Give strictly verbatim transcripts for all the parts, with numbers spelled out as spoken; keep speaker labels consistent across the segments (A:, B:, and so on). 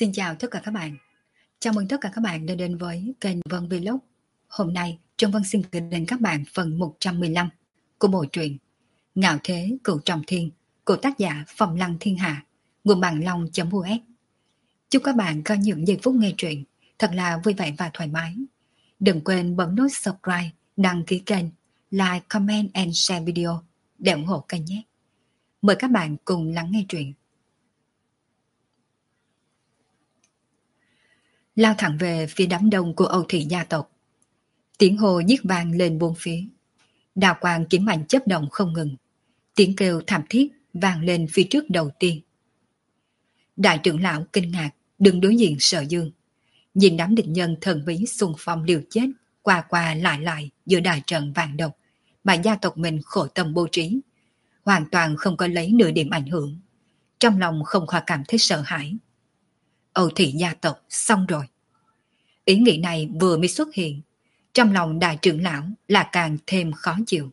A: Xin chào tất cả các bạn. Chào mừng tất cả các bạn đã đến với kênh Vân Vlog. Hôm nay, Trân Vân xin gửi đến các bạn phần một trăm mười lăm của bộ truyện Ngạo Thế Cửu Trọng Thiên của tác giả Phong Lăng Thiên Hạ, nguồn bản long.us. Chúc các bạn có những giây phút nghe truyện thật là vui vẻ và thoải mái. Đừng quên bấm nút subscribe, đăng ký kênh, like, comment and share video để ủng hộ kênh nhé. Mời các bạn cùng lắng nghe truyện. Lao thẳng về phía đám đông của Âu Thị gia tộc. Tiếng hô giết vang lên bốn phía. Đào quang kiếm ảnh chớp động không ngừng. Tiếng kêu thảm thiết vang lên phía trước đầu tiên. Đại trưởng lão kinh ngạc đứng đối diện Sở Dương, nhìn đám địch nhân thần bí xung phong liều chết qua qua lại lại giữa đại trận vàng độc mà gia tộc mình khổ tâm bố trí, hoàn toàn không có lấy nửa điểm ảnh hưởng. Trong lòng không khỏi cảm thấy sợ hãi. Âu Thị gia tộc xong rồi. Ý nghĩ này vừa mới xuất hiện, trong lòng đại trưởng lão là càng thêm khó chịu.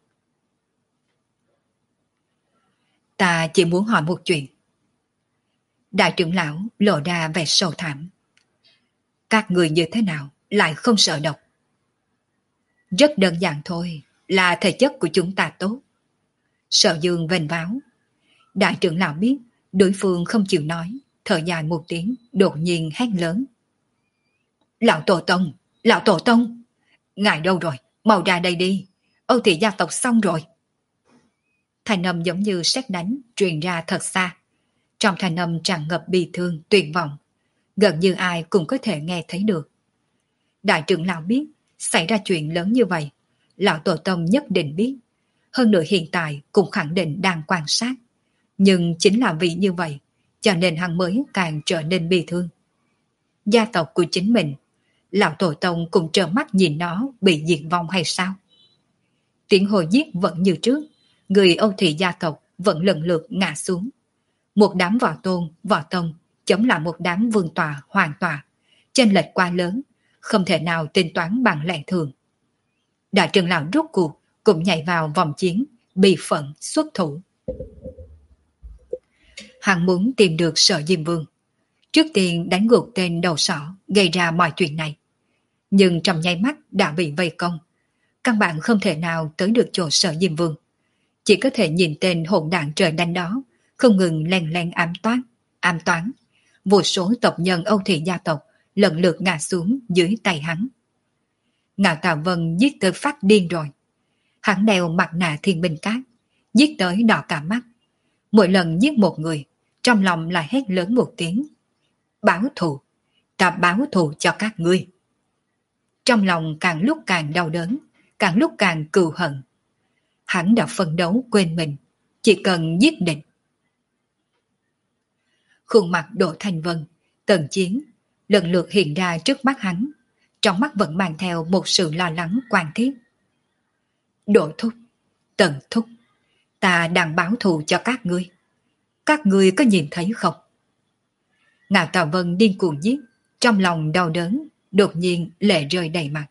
A: Ta chỉ muốn hỏi một chuyện. Đại trưởng lão lộ ra vẻ sầu thảm. Các người như thế nào lại không sợ độc? Rất đơn giản thôi, là thể chất của chúng ta tốt. Sở Dương vênh váo. Đại trưởng lão biết đối phương không chịu nói, thở dài một tiếng, đột nhiên hét lớn. Lão Tổ Tông, Lão Tổ Tông, ngài đâu rồi, mau ra đây đi, Âu Thị gia tộc xong rồi. Thanh âm giống như sét đánh truyền ra thật xa, trong thanh âm tràn ngập bi thương, tuyệt vọng, gần như ai cũng có thể nghe thấy được. Đại trưởng lão biết xảy ra chuyện lớn như vậy, Lão Tổ Tông nhất định biết, hơn nữa hiện tại cũng khẳng định đang quan sát, nhưng chính là vì như vậy cho nên hắn mới càng trở nên bi thương. Gia tộc của chính mình, Lão Tổ Tông cũng trợn mắt nhìn nó bị diệt vong hay sao? Tiếng hồ giết vẫn như trước, người Âu Thị gia tộc vẫn lần lượt ngã xuống. Một đám võ tôn, võ tông chống lại một đám vương tòa, hoàng tòa, chênh lệch quá lớn, không thể nào tính toán bằng lẽ thường. Đại trưởng lão rốt cuộc cũng nhảy vào vòng chiến, bị phận xuất thủ. Hắn muốn tìm được Sở Diêm Vương, trước tiên đánh gục tên đầu sỏ gây ra mọi chuyện này, nhưng trong nháy mắt đã bị vây công, căn bản không thể nào tới được chỗ Sở Diêm Vương, chỉ có thể nhìn tên hỗn đản trời đánh đó không ngừng len len ám toán, ám toán, vô số tộc nhân Âu Thị gia tộc lần lượt ngã xuống dưới tay hắn. Ngạo Tào Vân giết tới phát điên rồi, hắn đeo mặt nạ thiên binh cát, giết tới đỏ cả mắt, mỗi lần giết một người trong lòng lại hét lớn một tiếng. Báo thù, ta báo thù cho các ngươi. Trong lòng càng lúc càng đau đớn, càng lúc càng cừu hận. Hắn đã phân đấu quên mình, chỉ cần giết địch. Khuôn mặt Đỗ Thanh Vân, Tần Chiến, lần lượt hiện ra trước mắt hắn, trong mắt vẫn mang theo một sự lo lắng quan thiết. Đỗ Thúc, Tần Thúc, ta đang báo thù cho các ngươi. Các ngươi có nhìn thấy không? Ngạo Tào Vân điên cuồng giết, trong lòng đau đớn, đột nhiên lệ rơi đầy mặt.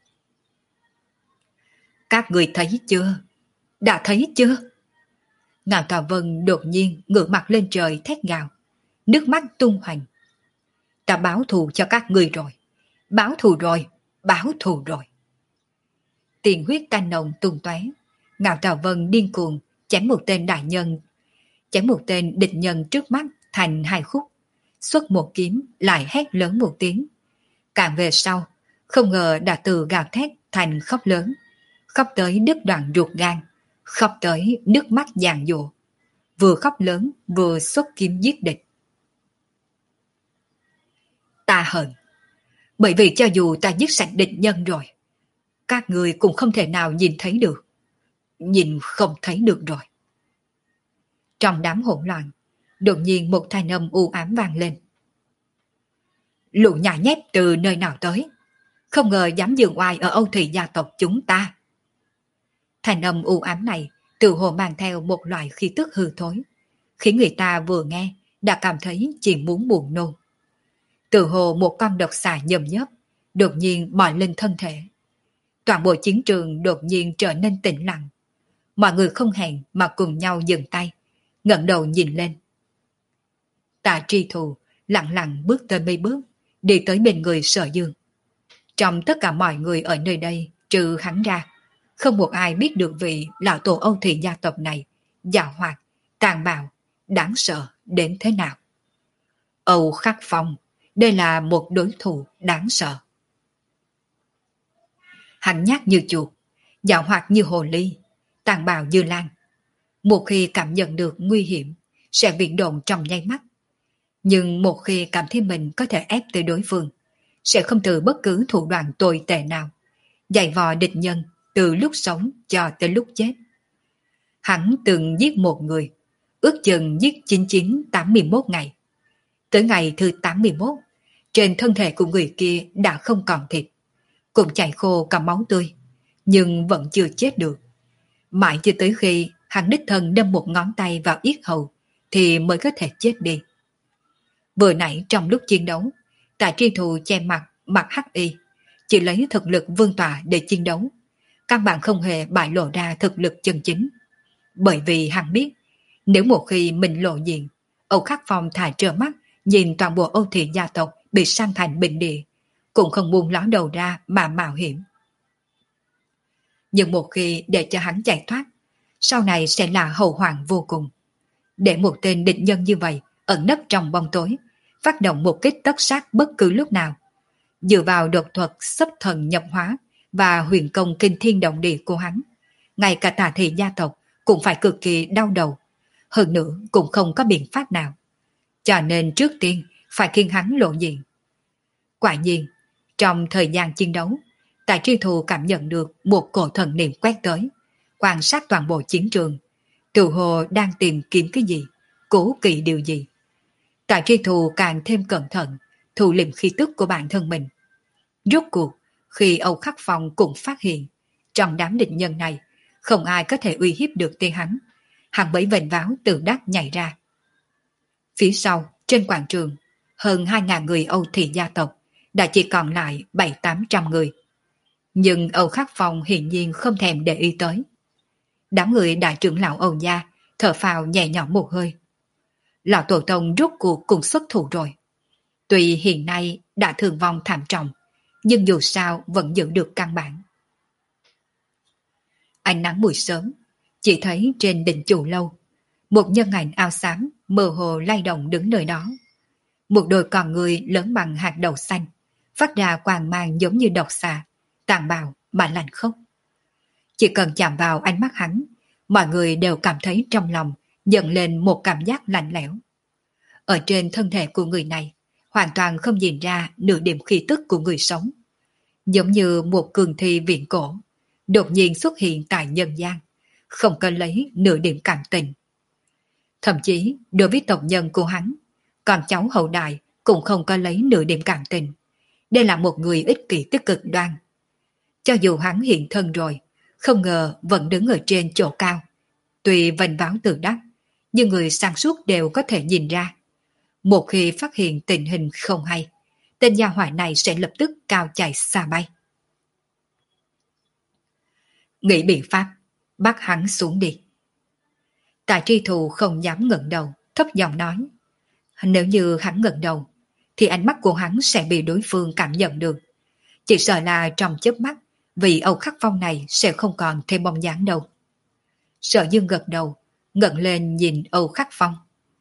A: Các người thấy chưa? Đã thấy chưa? Ngạo Tào Vân đột nhiên ngửa mặt lên trời thét gào, nước mắt tung hoành. Ta báo thù cho các người rồi, báo thù rồi, báo thù rồi. Tiền huyết tanh nồng tung tóe, Ngạo Tào Vân điên cuồng chém một tên đại nhân, chém một tên địch nhân trước mắt thành hai khúc. Xuất một kiếm lại hét lớn một tiếng. Càng về sau, không ngờ đã từ gào thét thành khóc lớn, khóc tới đứt đoạn ruột gan, khóc tới nước mắt giàn giụa, vừa khóc lớn vừa xuất kiếm giết địch. Ta hận, bởi vì cho dù ta giết sạch địch nhân rồi, các người cũng không thể nào nhìn thấy được, nhìn không thấy được rồi. Trong đám hỗn loạn, đột nhiên một thanh âm u ám vang lên. Lũ nhà nhép từ nơi nào tới, không ngờ dám giường oai ở Âu Thị gia tộc chúng ta. Thanh âm u ám này tự hồ mang theo một loại khí tức hư thối, khiến người ta vừa nghe đã cảm thấy chỉ muốn buồn nôn. Tự hồ một con độc xà nhầm nhấp đột nhiên bò lên thân thể. Toàn bộ chiến trường đột nhiên trở nên tĩnh lặng. Mọi người không hẹn mà cùng nhau dừng tay, ngẩng đầu nhìn lên. Tạ Tri Thù lặng lặng bước tới mấy bước, đi tới bên người Sở Dương. Trong tất cả mọi người ở nơi đây, trừ hắn ra, không một ai biết được vị lão tổ Âu Thị gia tộc này giàu hoạt, tàn bạo, đáng sợ đến thế nào. Âu Khắc Phong, đây là một đối thủ đáng sợ. Hắn nhát như chuột, giàu hoạt như hồ ly, tàn bạo như lan. Một khi cảm nhận được nguy hiểm, sẽ viễn độn trong nháy mắt. Nhưng một khi cảm thấy mình có thể ép tới đối phương, sẽ không từ bất cứ thủ đoạn tồi tệ nào, dày vò địch nhân từ lúc sống cho tới lúc chết. Hắn từng giết một người, ước chừng giết chín chín tám mươi mốt ngày. Tới ngày thứ tám mươi mốt, trên thân thể của người kia đã không còn thịt, cũng chảy khô cả máu tươi, nhưng vẫn chưa chết được. Mãi cho tới khi hắn đích thân đâm một ngón tay vào yết hầu thì mới có thể chết đi. Vừa nãy trong lúc chiến đấu, Tạ Tri Thù che mặt mặc hắc y, chỉ lấy thực lực vương tọa để chiến đấu, căn bản không hề bại lộ ra thực lực chân chính. Bởi vì hắn biết, nếu một khi mình lộ diện, Âu Khắc Phong thà trơ mắt nhìn toàn bộ Âu Thị gia tộc bị san thành bình địa, cũng không buông ló đầu ra mà mạo hiểm. Nhưng một khi để cho hắn chạy thoát, sau này sẽ là hậu hoạn vô cùng. Để một tên địch nhân như vậy ẩn nấp trong bóng tối, phát động một kích tất sát bất cứ lúc nào, dựa vào độc thuật xấp thần nhập hóa và huyền công kinh thiên động địa của hắn, ngay cả Tà Thị gia tộc cũng phải cực kỳ đau đầu, hơn nữa cũng không có biện pháp nào. Cho nên trước tiên phải khiến hắn lộ diện. Quả nhiên, trong thời gian chiến đấu, Tạ Tri Thù cảm nhận được một cổ thần niệm quét tới, quan sát toàn bộ chiến trường, tự hồ đang tìm kiếm cái gì, cố kỵ điều gì. Tạ Tri Thù càng thêm cẩn thận, thu liệm khí tức của bản thân mình. Rốt cuộc, khi Âu Khắc Phong cũng phát hiện, trong đám địch nhân này, không ai có thể uy hiếp được tên hắn. Hắn bấy vệnh váo từ đắc nhảy ra. Phía sau, trên quảng trường, hơn hai ngàn người Âu Thị gia tộc, đã chỉ còn lại bảy tám trăm người. Nhưng Âu Khắc Phong hiển nhiên không thèm để ý tới. Đám người đại trưởng lão Âu gia thở phào nhẹ nhõm một hơi. Lão tổ tông rốt cuộc cùng xuất thủ rồi. Tuy hiện nay đã thương vong thảm trọng, nhưng dù sao vẫn giữ được căn bản. Ánh nắng buổi sớm, chỉ thấy trên đỉnh chùa lâu, một nhân ảnh áo xám mơ hồ lay động đứng nơi đó. Một đôi con người lớn bằng hạt đậu xanh, phát ra quang mang giống như độc xà, tàn bạo mà lạnh khốc. Chỉ cần chạm vào ánh mắt hắn, mọi người đều cảm thấy trong lòng dâng lên một cảm giác lạnh lẽo. Ở trên thân thể của người này, hoàn toàn không nhìn ra nửa điểm khí tức của người sống. Giống như một cường thi viễn cổ, đột nhiên xuất hiện tại nhân gian, không cần lấy nửa điểm cảm tình. Thậm chí, đối với tộc nhân của hắn, con cháu hậu đại cũng không có lấy nửa điểm cảm tình. Đây là một người ích kỷ tích cực đoan. Cho dù hắn hiện thân rồi, không ngờ vẫn đứng ở trên chỗ cao. Tuy vênh váo tự đắc, nhưng người sáng suốt đều có thể nhìn ra. Một khi phát hiện tình hình không hay, tên gia hỏa này sẽ lập tức cao chạy xa bay. Nghĩ biện pháp, bắt hắn xuống đi. Tạ Tri Thù không dám ngẩng đầu, thấp giọng nói. Nếu như hắn ngẩng đầu, thì ánh mắt của hắn sẽ bị đối phương cảm nhận được. Chỉ sợ là trong chớp mắt, vì Âu Khắc Phong này sẽ không còn thêm bóng dáng đâu. Sở Dương gật đầu, ngẩng lên nhìn Âu Khắc Phong.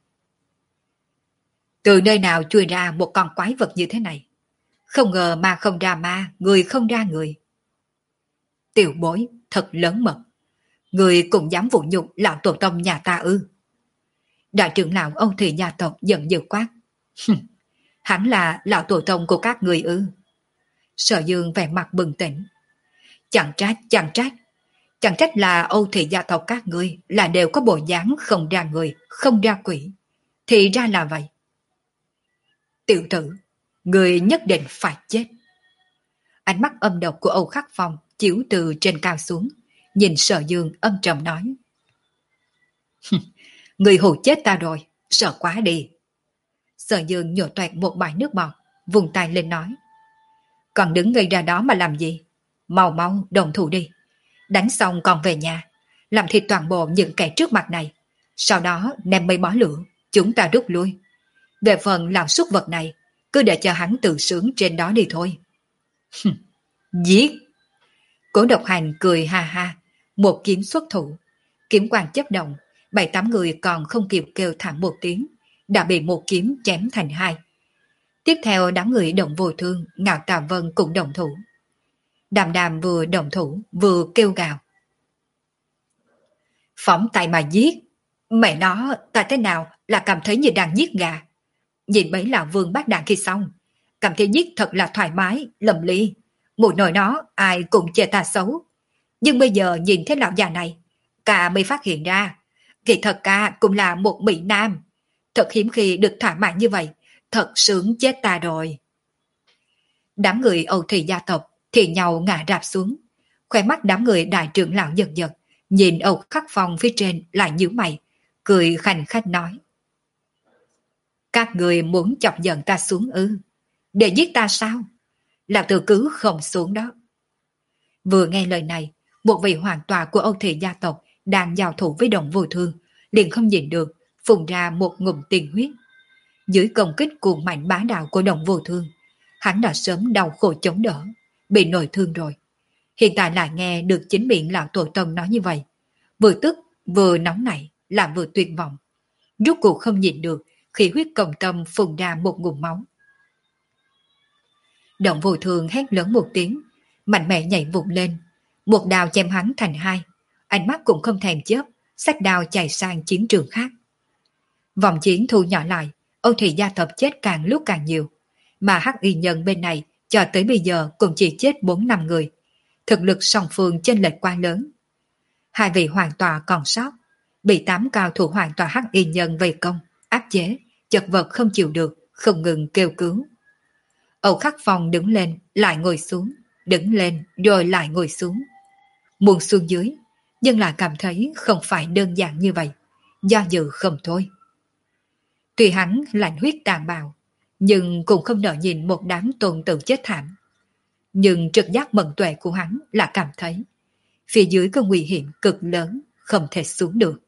A: Từ nơi nào chui ra một con quái vật như thế này? Không ngờ ma không ra ma, người không ra người. Tiểu bối, thật lớn mật. Người cũng dám vũ nhục lão tổ tông nhà ta ư? Đại trưởng lão Âu Thị gia tộc giận dữ quát. Hắn là lão tổ tông của các người ư? Sở Dương vẻ mặt bừng tỉnh. Chẳng trách, chẳng trách. Chẳng trách là Âu Thị gia tộc các ngươi là đều có bộ dáng không ra người, không ra quỷ. Thì ra là vậy. Tiểu tử, người nhất định phải chết. Ánh mắt âm độc của Âu Khắc Phong chiếu từ trên cao xuống, nhìn Sở Dương âm trầm nói. Người hù chết ta rồi, sợ quá đi. Sở Dương nhổ toẹt một bãi nước bọt, vùng tay lên nói. Còn đứng ngây ra đó mà làm gì? Mau mau đồng thủ đi. Đánh xong còn về nhà, làm thịt toàn bộ những kẻ trước mặt này. Sau đó ném mây bó lửa, chúng ta rút lui. Về phần làm súc vật này, cứ để cho hắn tự sướng trên đó đi thôi. Giết! Cố Độc Hành cười ha ha, một kiếm xuất thủ, kiếm quang chấp động, bảy tám người còn không kịp kêu thẳng một tiếng, đã bị một kiếm chém thành hai. Tiếp theo đám người Động Vô Thương, Ngạo Tà Vân cũng đồng thủ. Đàm Đàm vừa đồng thủ vừa kêu gào. Phóng tay mà giết, mẹ nó ta thế nào là cảm thấy như đang giết gà. Nhìn mấy lão vương bát đạn khi xong, cảm thấy giết thật là thoải mái, lầm ly. Mùi nồi nó ai cũng chê ta xấu. Nhưng bây giờ nhìn thấy lão già này, ca mới phát hiện ra, kỳ thật ca cũng là một mỹ nam. Thật hiếm khi được thỏa mãn như vậy, thật sướng chết ta rồi. Đám người Âu Thủy gia tộc thì nhau ngã rạp xuống, khóe mắt đám người đại trưởng lão giật giật, nhìn Âu Khắc Phong phía trên lại nhíu mày, cười khanh khách nói. Các người muốn chọc giận ta xuống ư? Để giết ta sao? Là từ cứ không xuống đó. Vừa nghe lời này, một vị hoàng tọa của Âu Thị gia tộc đang giao thủ với Động Vô Thương, liền không nhìn được, phun ra một ngụm tiền huyết. Dưới công kích cuồng mạnh bá đạo của Động Vô Thương, hắn đã sớm đau khổ chống đỡ, bị nội thương rồi. Hiện tại lại nghe được chính miệng lão tổ tông nói như vậy, vừa tức vừa nóng nảy, làm vừa tuyệt vọng. Rốt cuộc không nhịn được, khí huyết cộng tâm phun ra một ngụm máu. Động Vô Thương hét lớn một tiếng, mạnh mẽ nhảy vụt lên, một đao chém hắn thành hai, ánh mắt cũng không thèm chớp, xách đao chạy sang chiến trường khác. Vòng chiến thu nhỏ lại, Âu Thị gia tộc chết càng lúc càng nhiều, mà Hắc Y Nhân bên này cho tới bây giờ cũng chỉ chết bốn năm người, thực lực song phương chênh lệch quá lớn. Hai vị hoàng tọa còn sót, bị tám cao thủ hoàng tọa Hắc Y Nhân vây công, áp chế, chật vật không chịu được, không ngừng kêu cứu. Âu Khắc Phong đứng lên, lại ngồi xuống, đứng lên rồi lại ngồi xuống. Muốn xuống dưới, nhưng lại cảm thấy không phải đơn giản như vậy, do dự không thôi. Tuy hắn lạnh huyết tàn bạo, nhưng cũng không nỡ nhìn một đám tôn tử chết thảm. Nhưng trực giác mẫn tuệ của hắn là cảm thấy phía dưới có nguy hiểm cực lớn, không thể xuống được.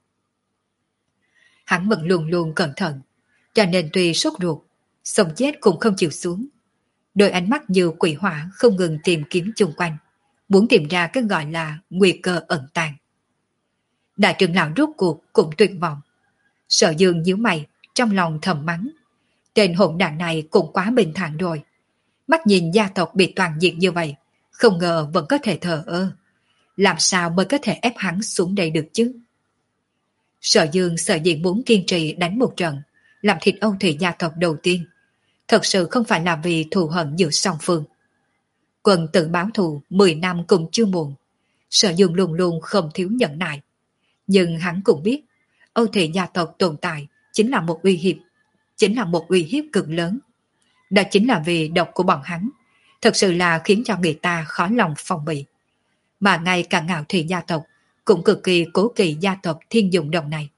A: Hắn vẫn luôn luôn cẩn thận, cho nên tuy sốt ruột, sống chết cũng không chịu xuống. Đôi ánh mắt như quỷ hỏa không ngừng tìm kiếm chung quanh, muốn tìm ra cái gọi là nguy cơ ẩn tàng. Đại trưởng lão rốt cuộc cũng tuyệt vọng. Sở Dương nhíu mày, trong lòng thầm mắng. Tên hỗn đản này cũng quá bình thản rồi. Mắt nhìn gia tộc bị toàn diệt như vậy, không ngờ vẫn có thể thờ ơ. Làm sao mới có thể ép hắn xuống đây được chứ? Sở Dương sợ dĩ muốn kiên trì đánh một trận, làm thịt Âu Thủy gia tộc đầu tiên, thật sự không phải là vì thù hận giữa song phương. Quân tự báo thù mười năm cũng chưa muộn. Sở Dương luôn luôn không thiếu nhẫn nại. Nhưng hắn cũng biết, Âu Thủy gia tộc tồn tại chính là một uy hiếp, chính là một uy hiếp cực lớn. Đó chính là vì độc của bọn hắn, thật sự là khiến cho người ta khó lòng phòng bị. Mà ngay cả Ngạo Thủy gia tộc cũng cực kỳ cố kỵ gia tộc Thiên Dụng Đồng này.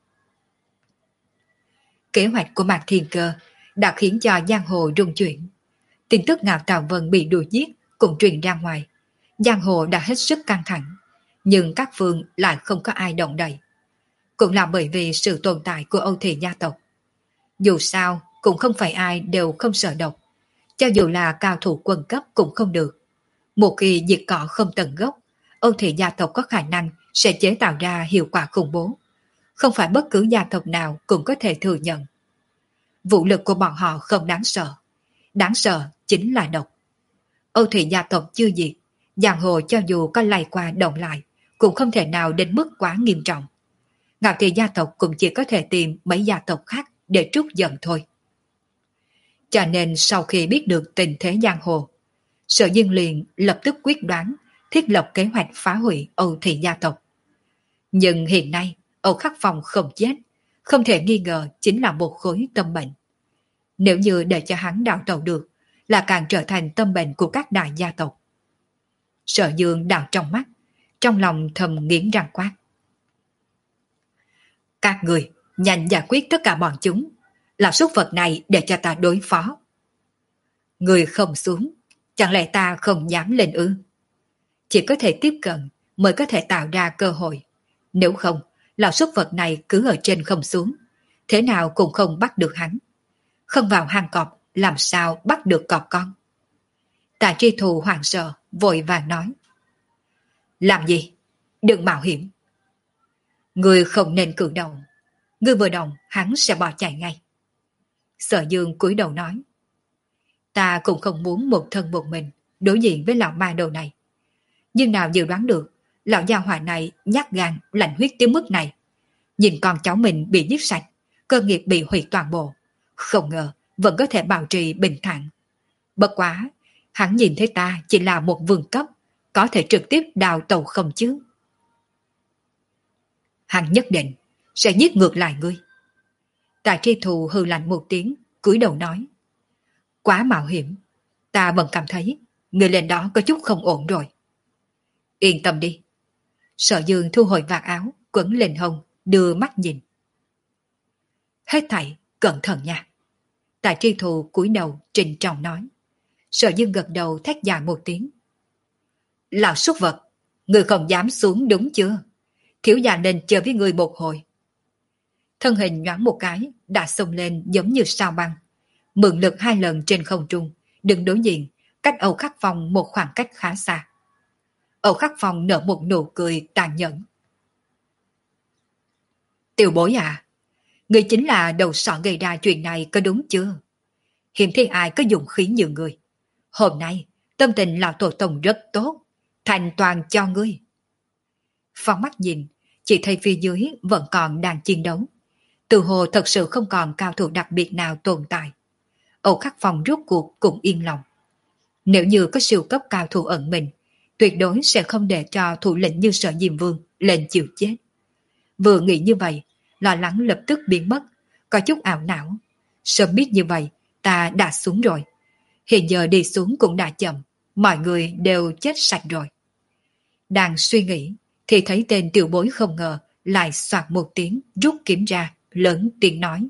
A: Kế hoạch của Mạc Thiên Cơ đã khiến cho giang hồ rung chuyển. Tin tức Ngạo Tào Vân bị đuổi giết cũng truyền ra ngoài. Giang hồ đã hết sức căng thẳng, nhưng các phương lại không có ai động đậy. Cũng là bởi vì sự tồn tại của Âu Thủy gia tộc. Dù sao cũng không phải ai đều không sợ độc, cho dù là cao thủ quân cấp cũng không được. Một khi diệt cỏ không tận gốc, Âu Thủy gia tộc có khả năng sẽ chế tạo ra hiệu quả khủng bố. Không phải bất cứ gia tộc nào cũng có thể thừa nhận. Vũ lực của bọn họ không đáng sợ. Đáng sợ chính là độc. Âu Thủy gia tộc chưa diệt, giang hồ cho dù có lay qua động lại, cũng không thể nào đến mức quá nghiêm trọng. Ngạo Thị gia tộc cũng chỉ có thể tìm mấy gia tộc khác để trút giận thôi. Cho nên sau khi biết được tình thế giang hồ, Sở Dương liền lập tức quyết đoán thiết lập kế hoạch phá hủy Âu Thủy gia tộc. Nhưng hiện nay, Âu Khắc Phong không chết, không thể nghi ngờ chính là một khối tâm bệnh. Nếu như để cho hắn đào tẩu được, là càng trở thành tâm bệnh của các đại gia tộc. Sở Dương đào trong mắt, trong lòng thầm nghiến răng quát. Các người nhanh giải quyết tất cả bọn chúng, làm súc vật này để cho ta đối phó. Người không xuống, chẳng lẽ ta không dám lên ư? Chỉ có thể tiếp cận mới có thể tạo ra cơ hội. Nếu không, lão súc vật này cứ ở trên không xuống, thế nào cũng không bắt được hắn. Không vào hang cọp, làm sao bắt được cọp con? Tạ Tri Thù hoảng sợ, vội vàng nói. Làm gì? Đừng mạo hiểm. Người không nên cử động. Người vừa động, hắn sẽ bỏ chạy ngay. Sở Dương cúi đầu nói. Ta cũng không muốn một thân một mình đối diện với lão ma đầu này. Nhưng nào dự đoán được, lão gia hỏa này nhát gan, lạnh huyết tới mức này. Nhìn con cháu mình bị giết sạch, cơ nghiệp bị hủy toàn bộ. Không ngờ vẫn có thể bảo trì bình thản. Bất quá, hắn nhìn thấy ta chỉ là một vương cấp, có thể trực tiếp đào tàu không chứ? Hắn nhất định sẽ giết ngược lại ngươi. Tạ Tri Thù hừ lạnh một tiếng, cúi đầu nói. Quá mạo hiểm, ta vẫn cảm thấy người lên đó có chút không ổn rồi. Yên tâm đi. Sở Dương thu hồi vạt áo, quấn lên hông, đưa mắt nhìn. Hết thảy, cẩn thận nha. Tạ Tri Thù cúi đầu trịnh trọng nói. Sở Dương gật đầu thét dài một tiếng. Lão súc vật, người không dám xuống đúng chưa? Thiếu gia nên chơi với người một hồi. Thân hình nhoáng một cái, đã xông lên giống như sao băng. Mượn lực hai lần trên không trung, đứng đối diện, cách Âu Khắc Phong một khoảng cách khá xa. Âu Khắc Phong nở một nụ cười tàn nhẫn. Tiểu bối à, người chính là đầu sỏ gây ra chuyện này có đúng chưa? Hiếm thấy ai có dụng khí như người. Hôm nay, tâm tình lão tổ tông rất tốt, thành toàn cho ngươi. Phóng mắt nhìn, chỉ thấy phía dưới vẫn còn đang chiến đấu. Từ hồ thật sự không còn cao thủ đặc biệt nào tồn tại. Âu Khắc Phong rốt cuộc cũng yên lòng. Nếu như có siêu cấp cao thủ ẩn mình, tuyệt đối sẽ không để cho thủ lĩnh như Sở Diêm Vương lên chịu chết. Vừa nghĩ như vậy, lo lắng lập tức biến mất, có chút ảo não. Sớm biết như vậy, ta đã xuống rồi. Hiện giờ đi xuống cũng đã chậm, mọi người đều chết sạch rồi. Đang suy nghĩ, thì thấy tên tiểu bối không ngờ lại soạt một tiếng rút kiếm ra, lớn tiếng nói.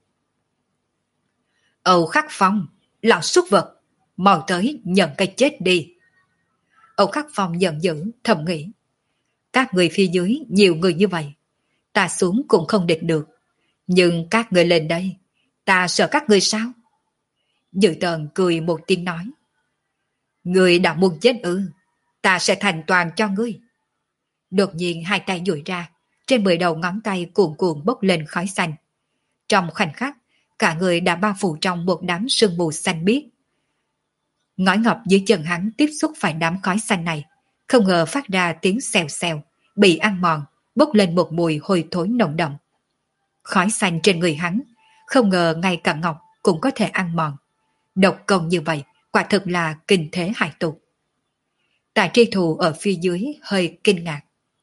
A: Âu Khắc Phong, lão súc vật, mau tới nhận cái chết đi. Âu Khắc Phong giận dữ, thầm nghĩ. Các người phía dưới nhiều người như vậy, ta xuống cũng không địch được. Nhưng các người lên đây, ta sợ các người sao? Dự Tần cười một tiếng nói. Người đã muốn chết ư, ta sẽ thành toàn cho ngươi. Đột nhiên hai tay duỗi ra, trên mười đầu ngón tay cuồn cuộn bốc lên khói xanh. Trong khoảnh khắc, cả người đã bao phủ trong một đám sương mù xanh biếc. Ngói ngọc dưới chân hắn tiếp xúc phải đám khói xanh này, không ngờ phát ra tiếng xèo xèo, bị ăn mòn, bốc lên một mùi hôi thối nồng đậm. Khói xanh trên người hắn, không ngờ ngay cả ngọc cũng có thể ăn mòn. Độc công như vậy, quả thực là kinh thế hải tục. Tạ Tri Thù ở phía dưới hơi kinh ngạc.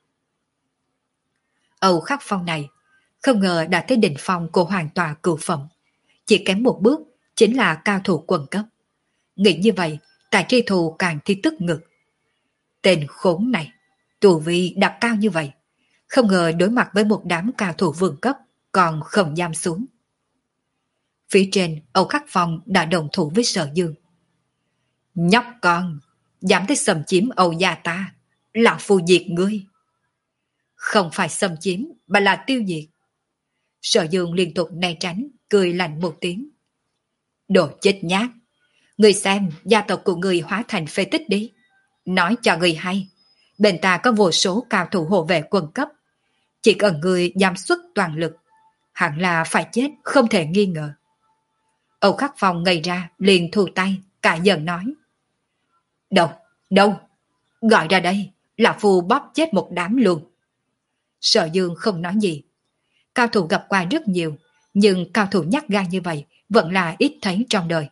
A: Âu Khắc Phong này, không ngờ đã tới đỉnh phong của hoàn tòa cửu phẩm. Chỉ kém một bước, chính là cao thủ quần cấp. Nghĩ như vậy, Tạ Tri Thù càng thi tức ngực. Tên khốn này, tu vi đặt cao như vậy, không ngờ đối mặt với một đám cao thủ vương cấp, còn không dám xuống. Phía trên, Âu Khắc Phong đã đồng thủ với Sở Dương. Nhóc con, dám tới xâm chiếm Âu gia ta, lão phu diệt ngươi. Không phải xâm chiếm, mà là tiêu diệt. Sở Dương liên tục né tránh, cười lạnh một tiếng. Đồ chết nhát, ngươi xem gia tộc của ngươi hóa thành phế tích đi. Nói cho ngươi hay, bên ta có vô số cao thủ hộ vệ quân cấp. Chỉ cần ngươi dám xuất toàn lực, hẳn là phải chết không thể nghi ngờ. Âu Khắc Phong ngây ra, liền thu tay, cả giận nói. Đâu, đâu, gọi ra đây, là phu bóp chết một đám luôn. Sở Dương không nói gì. Cao thủ gặp qua rất nhiều, nhưng cao thủ nhát gan như vậy vẫn là ít thấy trong đời.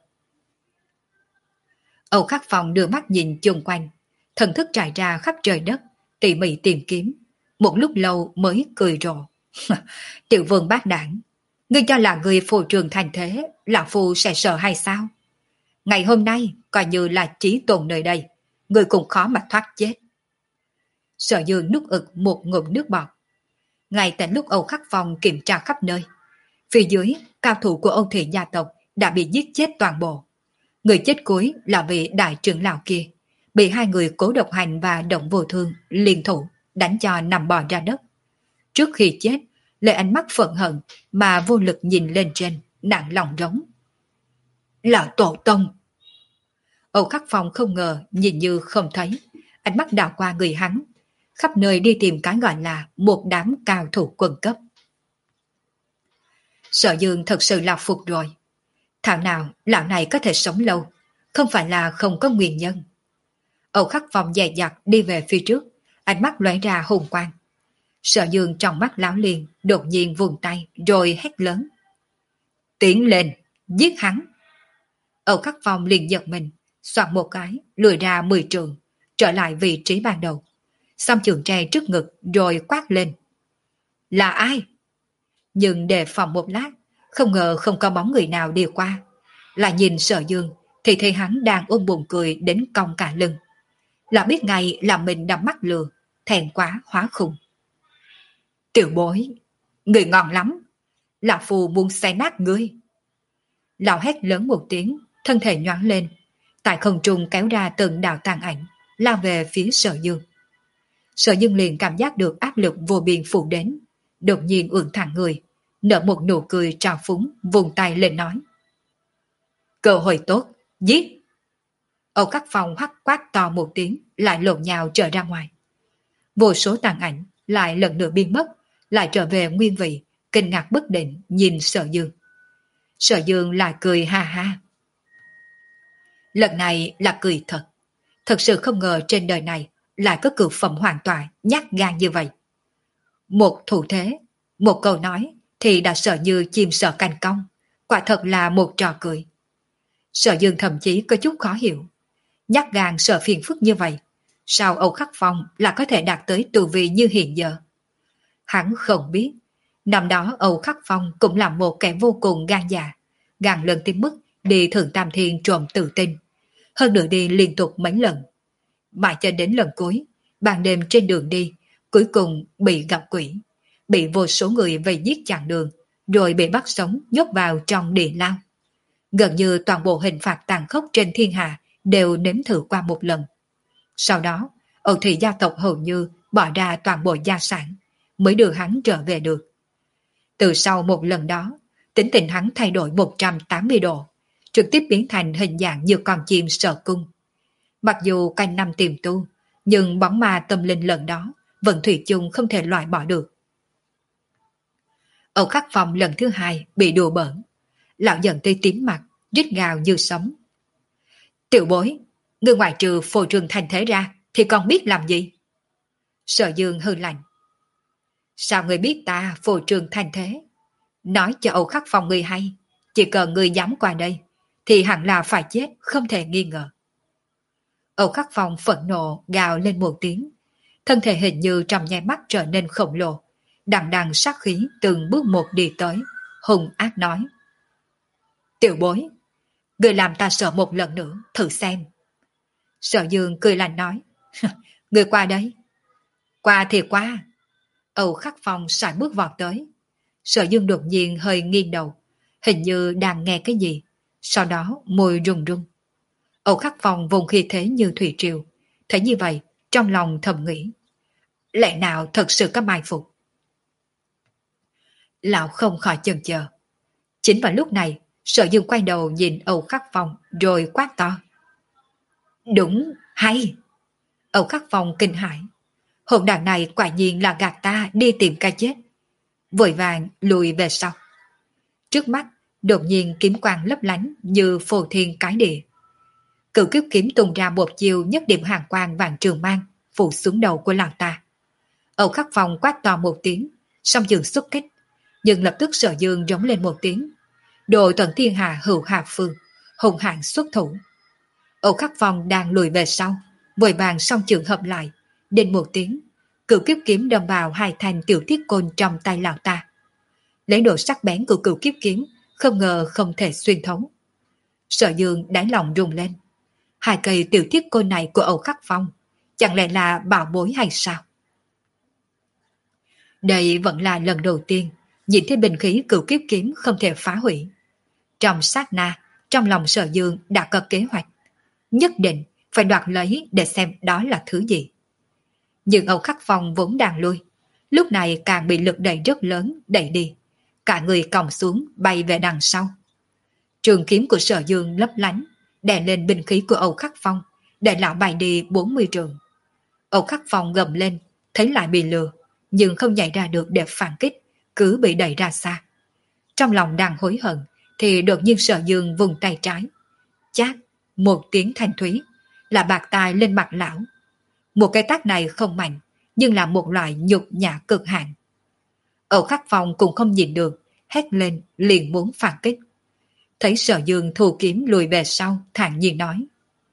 A: Âu Khắc Phong đưa mắt nhìn chung quanh, thần thức trải ra khắp trời đất, tỉ mỉ tìm kiếm, một lúc lâu mới cười rộ. Tiểu vương bác đảng, ngươi cho là người phù trường thành thế, lão phu sẽ sợ hay sao? Ngày hôm nay, coi như là chí tồn nơi đây, ngươi cũng khó mà thoát chết. Sở Dương nuốt ực một ngụm nước bọt. Ngay tại lúc Âu Khắc Phong kiểm tra khắp nơi, phía dưới, cao thủ của Âu Thị gia tộc đã bị giết chết toàn bộ. Người chết cuối là vị đại trưởng lão kia, bị hai người Cố Độc Hành và Động Vô Thương liên thủ đánh cho nằm bò ra đất. Trước khi chết, lấy ánh mắt phẫn hận mà vô lực nhìn lên trên, nặng lòng rống. Là tổ tông. Âu Khắc Phong không ngờ nhìn như không thấy, ánh mắt đảo qua người hắn, khắp nơi đi tìm cái gọi là một đám cao thủ quân cấp. Sở Dương thật sự là phục rồi. Thảo nào lão này có thể sống lâu, không phải là không có nguyên nhân. Âu Khắc Phong dè dặt đi về phía trước, ánh mắt lóe ra hùng quang. Sở Dương trong mắt lão liền, đột nhiên vùng tay rồi hét lớn. Tiến lên, giết hắn. Âu Khắc Phong liền giật mình, soạt một cái, lùi ra mười trường, trở lại vị trí ban đầu. Xong trường tre trước ngực rồi quát lên. Là ai? Nhưng đề phòng một lát, không ngờ không có bóng người nào đi qua. Lại nhìn Sở Dương, thì thấy hắn đang ôm bụng cười đến cong cả lưng. Là biết ngay là mình đã mắc lừa, thèn quá hóa khùng. Tiểu bối, người ngon lắm. Lão phù muốn xé nát ngươi. Lão hét lớn một tiếng, thân thể nhoáng lên. Tại không trung kéo ra từng đạo tàn ảnh, lao về phía Sở Dương. Sở Dương liền cảm giác được áp lực vô biên phủ đến, đột nhiên ưỡn thẳng người, nở một nụ cười trào phúng, vùng tay lên nói. Cơ hội tốt, giết! Âu Khắc Phong hắt quát to một tiếng, lại lộn nhào trở ra ngoài. Vô số tàn ảnh lại lần nữa biến mất, lại trở về nguyên vị, kinh ngạc bất định nhìn Sở Dương. Sở Dương lại cười ha ha. Lần này là cười thật. Thật sự không ngờ trên đời này lại có cực phẩm hoàn toàn nhát gan như vậy. Một thủ thế, một câu nói thì đã sợ như chim sợ cành cong, quả thật là một trò cười. Sở Dương thậm chí có chút khó hiểu. Nhát gan sợ phiền phức như vậy, sao Âu Khắc Phong là có thể đạt tới tu vi như hiện giờ? Hắn không biết, năm đó Âu Khắc Phong cũng là một kẻ vô cùng gan dạ, gan lần tới mức đi Thượng Tam Thiên trộm tự tin, hơn nữa đi liên tục mấy lần. Mãi cho đến lần cuối, ban đêm trên đường đi, cuối cùng bị gặp quỷ, bị vô số người vây giết chặn đường, rồi bị bắt sống nhốt vào trong địa lao. Gần như toàn bộ hình phạt tàn khốc trên thiên hạ đều nếm thử qua một lần. Sau đó, Âu Thị gia tộc hầu như bỏ ra toàn bộ gia sản, mới đưa hắn trở về được. Từ sau một lần đó, tính tình hắn thay đổi một trăm tám mươi độ, trực tiếp biến thành hình dạng như con chim sợ cung. Mặc dù canh năm tìm tu, nhưng bóng ma tâm linh lần đó vẫn thủy chung không thể loại bỏ được. Âu Khắc Phong lần thứ hai bị đùa bỡn, lão giận tới tím mặt, rít gào như sấm. Tiểu bối, người ngoại trừ phô trương thành thế ra thì còn biết làm gì? Sở Dương hư lạnh. Sao người biết ta phô trương thành thế? Nói cho Âu Khắc Phong người hay, chỉ cần người dám qua đây thì hẳn là phải chết không thể nghi ngờ. Âu Khắc Phong phẫn nộ gào lên một tiếng, thân thể hình như trong nháy mắt trở nên khổng lồ, đằng đằng sát khí từng bước một đi tới, hung ác nói. Tiểu bối, người làm ta sợ một lần nữa, thử xem. Sở Dương cười lạnh nói. Người qua đấy. Qua thì qua. Âu Khắc Phong sải bước vọt tới. Sở Dương đột nhiên hơi nghiêng đầu, hình như đang nghe cái gì, sau đó môi run run. Âu Khắc Phong vùng khí thế như thủy triều, thấy như vậy, trong lòng thầm nghĩ. Lẽ nào thật sự có mai phục? Lão không khỏi chần chờ. Chính vào lúc này, Sở Dương quay đầu nhìn Âu Khắc Phong rồi quát to. Đúng, hay! Âu Khắc Phong kinh hãi. Hồn đàn này quả nhiên là gạt ta đi tìm cái chết. Vội vàng lùi về sau. Trước mắt, đột nhiên kiếm quang lấp lánh như phô thiên cái địa. Cửu kiếp kiếm tung ra một chiều nhất điểm hàng quang vàng trường mang, phủ xuống đầu của lão ta. Âu Khắc Phong quát to một tiếng, song trường xuất kích, nhưng lập tức Sở Dương rống lên một tiếng. Đội tuần thiên hạ hữu hạ phương, hùng hạng xuất thủ. Âu Khắc Phong đang lùi về sau, vội vàng song trường hợp lại, đến một tiếng, cửu kiếp kiếm đâm vào hai thanh tiểu thiết côn trong tay lão ta. Lấy độ sắc bén của cửu kiếp kiếm, không ngờ không thể xuyên thấu. Sở Dương đáy lòng rung lên. Hai cây tiểu thiết côn này của Âu Khắc Phong, chẳng lẽ là bảo bối hay sao? Đây vẫn là lần đầu tiên nhìn thấy bình khí cửu kiếp kiếm không thể phá hủy. Trong sát na, trong lòng Sở Dương đã có kế hoạch, nhất định phải đoạt lấy để xem đó là thứ gì. Nhưng Âu Khắc Phong vốn đang lui, lúc này càng bị lực đẩy rất lớn đẩy đi, cả người còng xuống bay về đằng sau. Trường kiếm của Sở Dương lấp lánh, đè lên binh khí của Âu Khắc Phong, để lão bay đi bốn mươi trường. Âu Khắc Phong gầm lên, thấy lại bị lừa, nhưng không nhảy ra được để phản kích, cứ bị đẩy ra xa. Trong lòng đang hối hận, thì đột nhiên Sở Dương vùng tay trái. Chát, một tiếng thanh thúy, là bạc tai lên mặt lão. Một cái tát này không mạnh, nhưng là một loại nhục nhã cực hạn. Âu Khắc Phong cũng không nhìn được, hét lên liền muốn phản kích. Thấy Sở Dương thu kiếm lùi về sau, thản nhiên nói: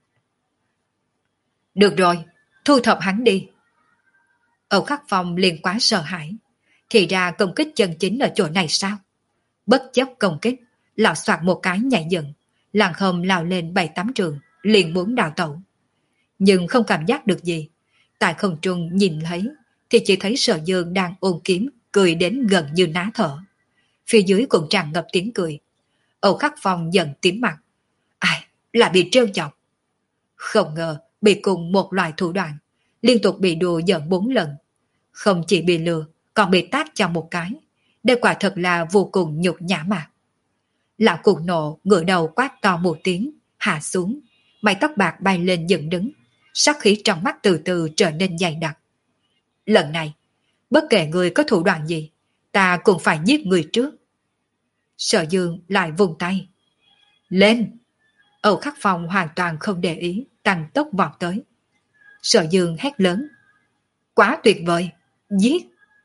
A: Được rồi, thu thập hắn đi. Âu Khắc Phong liền quá sợ hãi. Thì ra công kích chân chính ở chỗ này sao? Bất chấp công kích, lão soạt một cái nhảy dựng, làng không lao lên bảy tám trường, liền muốn đào tẩu. Nhưng không cảm giác được gì. Tại không trung nhìn thấy, thì chỉ thấy Sở Dương đang ôm kiếm, cười đến gần như ná thở. Phía dưới cũng tràn ngập tiếng cười. Âu Khắc Phong giận tím mặt. Ai, là bị trêu chọc. Không ngờ bị cùng một loại thủ đoạn, liên tục bị đùa giận bốn lần. Không chỉ bị lừa, còn bị tát cho một cái. Đây quả thật là vô cùng nhục nhã mà. Lão cuồng nộ ngửa đầu quát to một tiếng, hạ xuống, mái tóc bạc bay lên dựng đứng, sát khí trong mắt từ từ trở nên dày đặc. Lần này, bất kể người có thủ đoạn gì, ta cũng phải giết người trước. Sở Dương lại vùng tay. Lên! Âu Khắc Phong hoàn toàn không để ý, tăng tốc vọt tới. Sở Dương hét lớn. Quá tuyệt vời! Giết!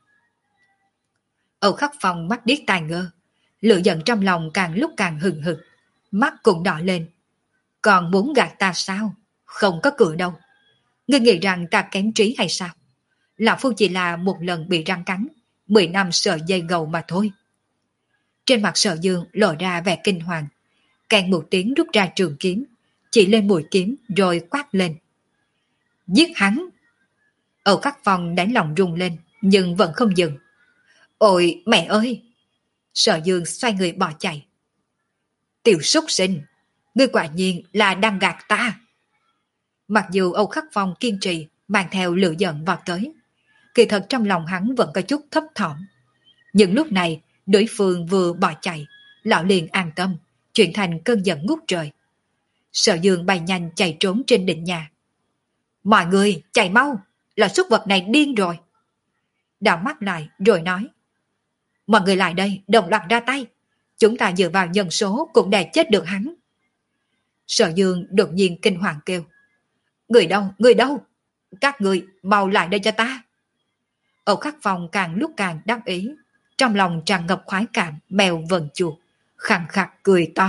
A: Âu Khắc Phong mắt điếc tai ngơ, lửa giận trong lòng càng lúc càng hừng hực, mắt cũng đỏ lên. Còn muốn gạt ta sao? Không có cửa đâu. Ngươi nghĩ rằng ta kém trí hay sao? Lão Phu chỉ là một lần bị răng cắn, mười năm sợi dây gầu mà thôi. Trên mặt Sở Dương lộ ra vẻ kinh hoàng, càng một tiếng rút ra trường kiếm, chỉ lên mũi kiếm rồi quát lên. Giết hắn! Âu Khắc Phong đánh lòng rung lên, nhưng vẫn không dừng. Ôi mẹ ơi! Sở Dương xoay người bỏ chạy. Tiểu súc sinh, ngươi quả nhiên là đang gạt ta. Mặc dù Âu Khắc Phong kiên trì mang theo lửa giận vọt tới, kỳ thật trong lòng hắn vẫn có chút thấp thỏm. Nhưng lúc này đối phương vừa bỏ chạy, lão liền an tâm, chuyển thành cơn giận ngút trời. Sở Dương bay nhanh chạy trốn trên đỉnh nhà. Mọi người chạy mau, là súc vật này điên rồi. Đảo mắt lại rồi nói. Mọi người lại đây, đồng loạt ra tay. Chúng ta dựa vào nhân số cũng để chết được hắn. Sở Dương đột nhiên kinh hoàng kêu. Người đâu, người đâu? Các người mau lại đây cho ta. Âu Khắc Phong càng lúc càng đắc ý, trong lòng tràn ngập khoái cảm mèo vần chuột, khàn khạc cười to.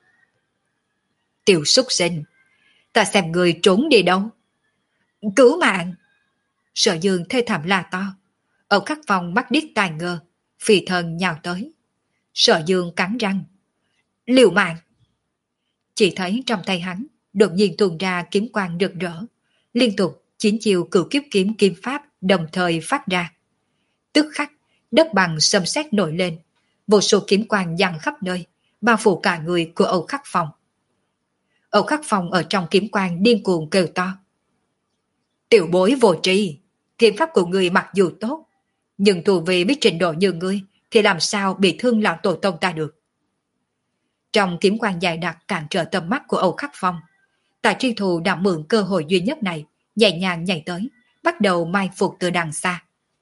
A: Tiểu súc sinh, ta xem người trốn đi đâu. Cứu mạng! Sở Dương thê thảm la to. Âu Khắc Phong mắt điếc tai ngơ, phi thân nhào tới. Sở Dương cắn răng. Liều mạng! Chỉ thấy trong tay hắn đột nhiên tuôn ra kiếm quang rực rỡ, liên tục chín chiều cửu kiếp kiếm kim pháp đồng thời phát ra. Tức khắc, đất bằng xâm xét nổi lên, vô số kiếm quang giăng khắp nơi, bao phủ cả người của Âu Khắc Phong. Âu Khắc Phong ở trong kiếm quang điên cuồng kêu to. Tiểu bối vô tri, kiếm pháp của người mặc dù tốt, nhưng thù vì biết trình độ như ngươi thì làm sao bị thương lão tổ tông ta được. Trong kiếm quang dài đặc cản trở tầm mắt của Âu Khắc Phong, Tạ Tri Thù đã mượn cơ hội duy nhất này, nhẹ nhàng nhảy tới, bắt đầu mai phục từ đằng xa.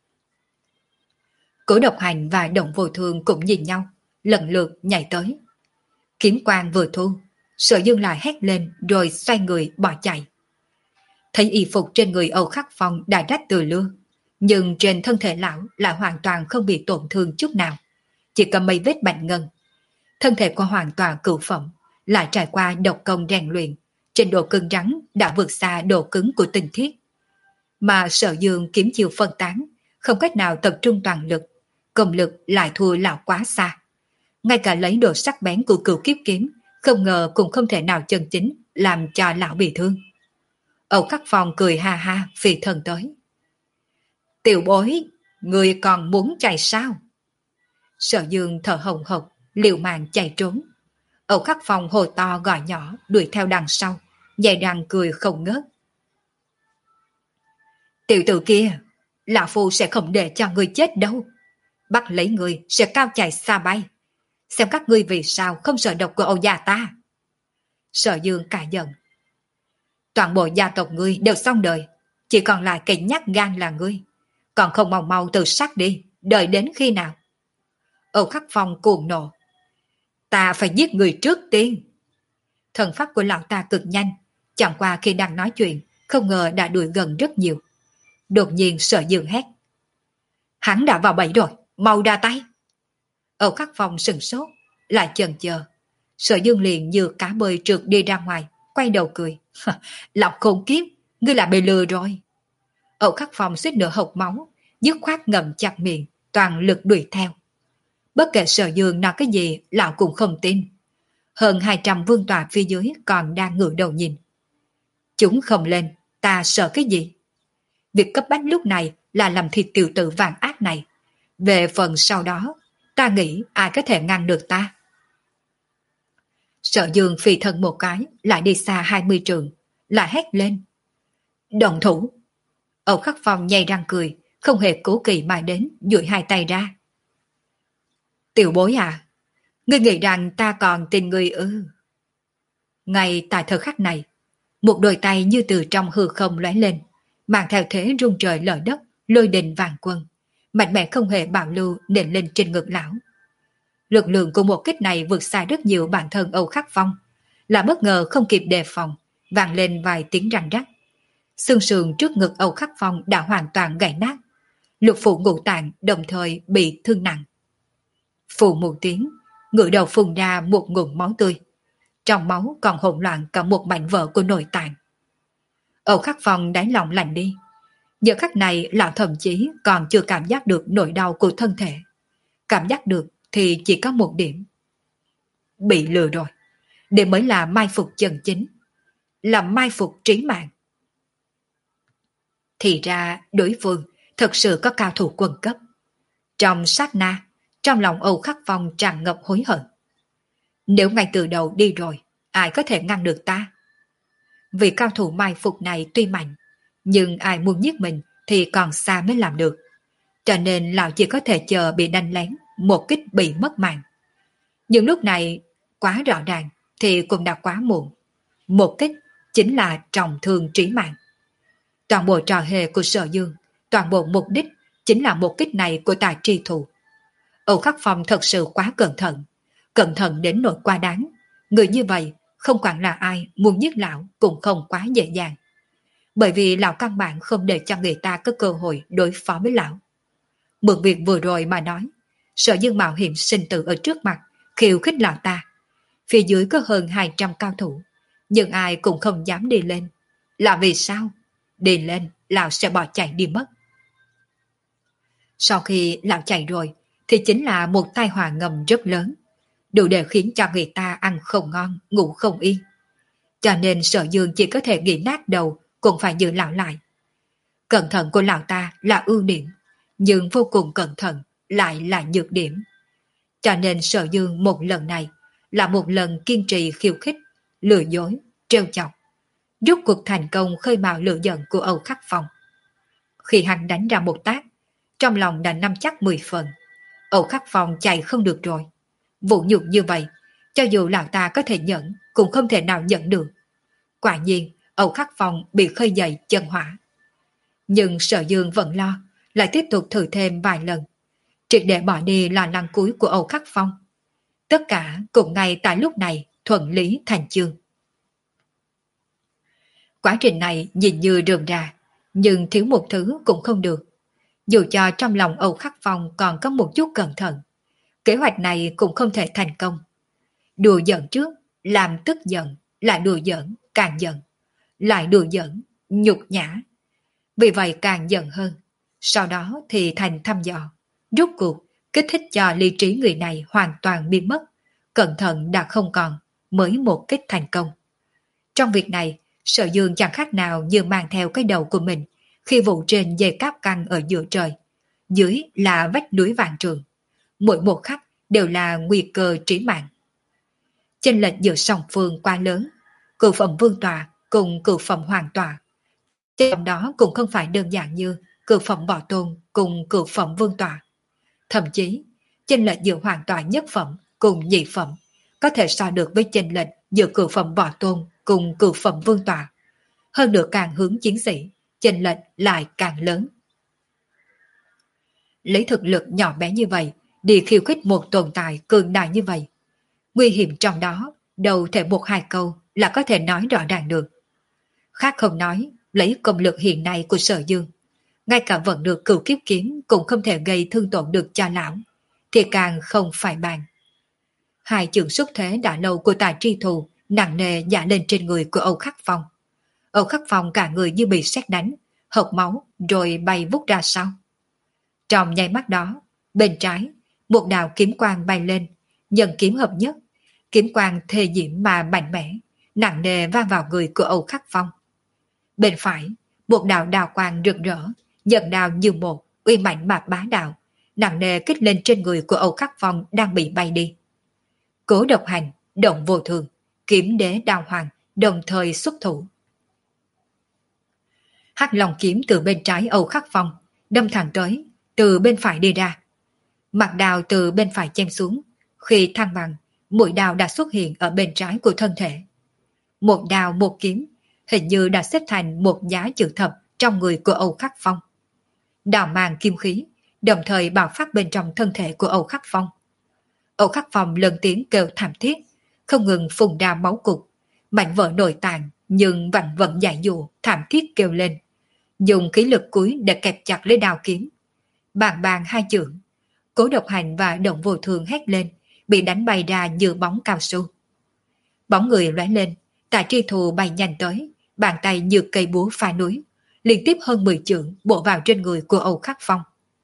A: Cổ Độc Hành và Động Vô Thương cũng nhìn nhau, lần lượt nhảy tới. Kiếm quang vừa thu, Sở Dương lại hét lên rồi xoay người bỏ chạy. Thấy y phục trên người Âu Khắc Phong đã rách từ lưa, nhưng trên thân thể lão lại hoàn toàn không bị tổn thương chút nào, chỉ có mấy vết bạch ngân. Thân thể của hoàn toàn cửu phẩm, lại trải qua độc công rèn luyện, trình độ cứng rắn đã vượt xa độ cứng của tinh thiết. Mà Sở Dương kiếm chiêu phân tán, không cách nào tập trung toàn lực, công lực lại thua lão quá xa. Ngay cả lấy độ sắc bén của cửu kiếp kiếm, không ngờ cũng không thể nào chân chính làm cho lão bị thương. Âu Khắc Phong cười ha ha phi thân tới. Tiểu bối, người còn muốn chạy sao? Sở Dương thở hồng hộc, liều mạng chạy trốn. Âu Khắc Phong hồ to gọi nhỏ đuổi theo đằng sau, nhẹ răng cười không ngớt. Tiểu tử kia, lão phu sẽ không để cho người chết đâu. Bắt lấy người sẽ cao chạy xa bay. xem các ngươi vì sao không sợ độc của Âu gia ta. Sở Dương cả giận. Toàn bộ gia tộc ngươi đều xong đời, chỉ còn lại cái nhát gan là ngươi. Còn không mau mau tự sát đi, đợi đến khi nào? Âu Khắc Phong cuồng nộ. Ta phải giết người trước tiên. Thần pháp của lão ta cực nhanh, chẳng qua khi đang nói chuyện, không ngờ đã đuổi gần rất nhiều. Đột nhiên Sở Dương hét. Hắn đã vào bẫy rồi, mau ra tay. Âu Khắc Phong sừng sốt, lại chần chờ. Sở Dương liền như cá bơi trượt đi ra ngoài, quay đầu cười. Lão khôn kiếp, ngươi là bị lừa rồi. Âu Khắc Phong suýt nửa hộc máu, dứt khoát ngậm chặt miệng, toàn lực đuổi theo. Bất kể Sở Dương nói cái gì, lão cũng không tin. Hơn hai trăm vương tòa phía dưới còn đang ngửa đầu nhìn. Chúng không lên, ta sợ cái gì? Việc cấp bách lúc này là làm thịt tiểu tử vàng ác này. Về phần sau đó, ta nghĩ ai có thể ngăn được ta? Sở Dương phi thân một cái, lại đi xa hai mươi trượng, lại hét lên. Động thủ! Âu Khắc Phong nhây răng cười, không hề cố kỵ mà đến, duỗi hai tay ra. Tiểu bối à, ngươi nghĩ rằng ta còn tin ngươi ư? Ngay tại thời khắc này, một đôi tay như từ trong hư không lóe lên, mang theo thế rung trời lở đất, lôi đình vàng quân, mạnh mẽ không hề bảo lưu nện lên trên ngực lão. Lực lượng của một kích này vượt xa rất nhiều bản thân Âu Khắc Phong, là bất ngờ không kịp đề phòng, vang lên vài tiếng răng rắc. Xương sườn trước ngực Âu Khắc Phong đã hoàn toàn gãy nát, lục phủ ngũ tạng đồng thời bị thương nặng. Phù một tiếng, ngửa đầu phun ra một nguồn máu tươi. Trong máu còn hỗn loạn cả một mảnh vỡ của nội tạng. Âu Khắc Phong đáy lòng lạnh đi. Giờ khắc này lão thậm chí còn chưa cảm giác được nỗi đau của thân thể. Cảm giác được thì chỉ có một điểm. Bị lừa rồi. Đây mới là mai phục chân chính. Là mai phục trí mạng. Thì ra đối phương thật sự có cao thủ quân cấp. Trong sát na, trong lòng Âu Khắc Phong tràn ngập hối hận. Nếu ngay từ đầu đi rồi, ai có thể ngăn được ta? Vì cao thủ mai phục này tuy mạnh, nhưng ai muốn giết mình thì còn xa mới làm được. Cho nên lão chỉ có thể chờ bị đánh lén, một kích bị mất mạng. Nhưng lúc này quá rõ ràng thì cũng đã quá muộn. Một kích chính là trọng thương trí mạng. Toàn bộ trò hề của Sở Dương, toàn bộ mục đích chính là một kích này của tài tri thủ. Âu Khắc Phong thật sự quá cẩn thận, cẩn thận đến nỗi quá đáng. Người như vậy, không quản là ai muốn giết lão cũng không quá dễ dàng. Bởi vì lão căn bản không để cho người ta có cơ hội đối phó với lão. Mượn việc vừa rồi mà nói, Sở Dương mạo hiểm sinh tử ở trước mặt, khiêu khích lão ta. Phía dưới có hơn hai trăm cao thủ, nhưng ai cũng không dám đi lên. Là vì sao? Đi lên, lão sẽ bỏ chạy đi mất. Sau khi lão chạy rồi, thì chính là một tai họa ngầm rất lớn, đủ để khiến cho người ta ăn không ngon, ngủ không yên. Cho nên Sở Dương chỉ có thể nghĩ nát đầu, cũng phải giữ lão lại. Cẩn thận của lão ta là ưu điểm, nhưng vô cùng cẩn thận lại là nhược điểm. Cho nên Sở Dương một lần này là một lần kiên trì khiêu khích, lừa dối, trêu chọc. Rốt cuộc thành công khơi mào lửa giận của Âu Khắc Phong. Khi hắn đánh ra một tác, trong lòng đã nắm chắc mười phần. Âu Khắc Phong chạy không được rồi. Vụ nhục như vậy, cho dù lão ta có thể nhẫn, cũng không thể nào nhận được. Quả nhiên, Âu Khắc Phong bị khơi dậy chân hỏa. Nhưng Sở Dương vẫn lo, lại tiếp tục thử thêm vài lần. Triệt để bỏ đi lo lắng cuối của Âu Khắc Phong. Tất cả cũng ngay tại lúc này thuận lý thành chương. Quá trình này nhìn như rườm rà, nhưng thiếu một thứ cũng không được. Dù cho trong lòng Âu Khắc Phong còn có một chút cẩn thận, kế hoạch này cũng không thể thành công. Đùa giỡn trước, làm tức giận, lại đùa giỡn, càng giận, lại đùa giỡn, nhục nhã. Vì vậy càng giận hơn, sau đó thì thành thăm dò. Rốt cuộc, kích thích cho lý trí người này hoàn toàn biến mất, cẩn thận đã không còn, mới một kích thành công. Trong việc này, Sở Dương chẳng khác nào như mang theo cái đầu của mình khi vụ trên dây cáp căng ở giữa trời. Dưới là vách núi vạn trường. Mỗi một khắc đều là nguy cơ trí mạng. Chênh lệch giữa song phương quá lớn, cửu phẩm vương tòa cùng cửu phẩm hoàng tòa. Trong đó cũng không phải đơn giản như cửu phẩm bảo tôn cùng cửu phẩm vương tòa. Thậm chí, chênh lệch giữa hoàng tòa nhất phẩm cùng nhị phẩm, có thể so được với chênh lệch giữa cửu phẩm võ tôn cùng cửu phẩm vương tọa. Hơn nữa càng hướng chiến sĩ, chênh lệch lại càng lớn. Lấy thực lực nhỏ bé như vậy đi khiêu khích một tồn tại cường đại như vậy, nguy hiểm trong đó đâu thể một hai câu là có thể nói rõ ràng được. Khác không nói, lấy công lực hiện nay của Sở Dương, ngay cả vận được cửu kiếp kiếm cũng không thể gây thương tổn được cho lão, thì càng không phải bàn. Hai trường xuất thế đã lâu của Tài Tri Thù nặng nề dạ lên trên người của Âu Khắc Phong. Âu Khắc Phong cả người như bị sét đánh, hộc máu rồi bay vút ra sau. Trong nháy mắt đó, bên trái, một đạo kiếm quang bay lên, nhân kiếm hợp nhất, kiếm quang thê diễm mà mạnh mẽ, nặng nề va vào người của Âu Khắc Phong. Bên phải, một đạo đào quang rực rỡ, nhận đào như một, uy mạnh mà bá đạo, nặng nề kích lên trên người của Âu Khắc Phong đang bị bay đi. Cố Độc Hành, Động Vô Thường, Kiếm Đế Đao Hoàng đồng thời xuất thủ. Hắc Long kiếm từ bên trái Âu Khắc Phong đâm thẳng tới, từ bên phải đi ra. Mặt đào từ bên phải chém xuống, khi thăng bằng, mũi đào đã xuất hiện ở bên trái của thân thể. Một đào một kiếm, hình như đã xếp thành một giá chữ thập trong người của Âu Khắc Phong. Đào mang kim khí, đồng thời bạo phát bên trong thân thể của Âu Khắc Phong. Âu Khắc Phong lần tiếng kêu thảm thiết, không ngừng phun ra máu cục, mảnh vỡ nội tạng nhưng vẫn vẫn giải dụ thảm thiết kêu lên, dùng khí lực cuối để kẹp chặt lấy đào kiếm. Bàn bàn hai chưởng, Cố Độc Hành và Động Vô Thường hét lên, bị đánh bay ra như bóng cao su. Bóng người lóe lên, Tài Tri Thù bay nhanh tới, bàn tay như cây búa phá núi, liên tiếp hơn mười chưởng bổ vào trên người của Âu Khắc Phong.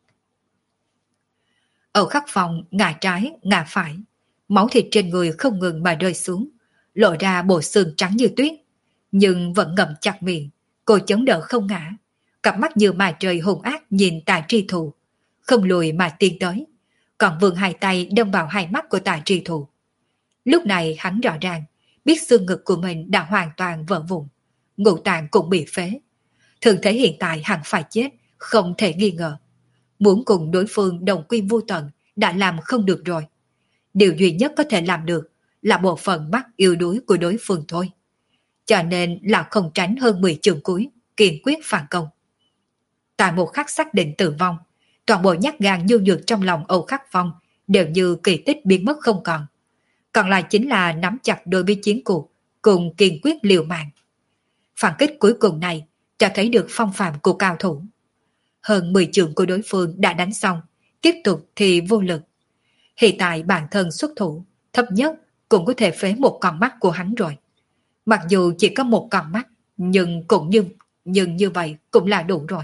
A: Âu Khắc Phong ngả trái, ngả phải, máu thịt trên người không ngừng mà rơi xuống, lộ ra bộ xương trắng như tuyết, nhưng vẫn ngậm chặt miệng, cô chống đỡ không ngã, cặp mắt như mà trời hung ác nhìn Tài Tri Thù, không lùi mà tiến tới, còn vươn hai tay đâm vào hai mắt của Tài Tri Thù. Lúc này hắn rõ ràng biết xương ngực của mình đã hoàn toàn vỡ vụn, ngũ tạng cũng bị phế. Thường thế hiện tại hẳn phải chết, không thể nghi ngờ. Muốn cùng đối phương đồng quy vô tận đã làm không được rồi. Điều duy nhất có thể làm được là bộ phận mắt yếu đuối của đối phương thôi. Cho nên là không tránh hơn mười trường cuối, kiên quyết phản công. Tại một khắc xác định tử vong, toàn bộ nhát gan nhu nhược trong lòng Âu Khắc Phong đều như kỳ tích biến mất không còn. Còn lại chính là nắm chặt đôi bi chiến cuộc, cùng kiên quyết liều mạng. Phản kích cuối cùng này cho thấy được phong phạm của cao thủ. Hơn mười trường của đối phương đã đánh xong, tiếp tục thì vô lực. Hiện tại bản thân xuất thủ, thấp nhất cũng có thể phế một con mắt của hắn rồi. Mặc dù chỉ có một con mắt, nhưng cũng như, nhưng như vậy cũng là đủ rồi.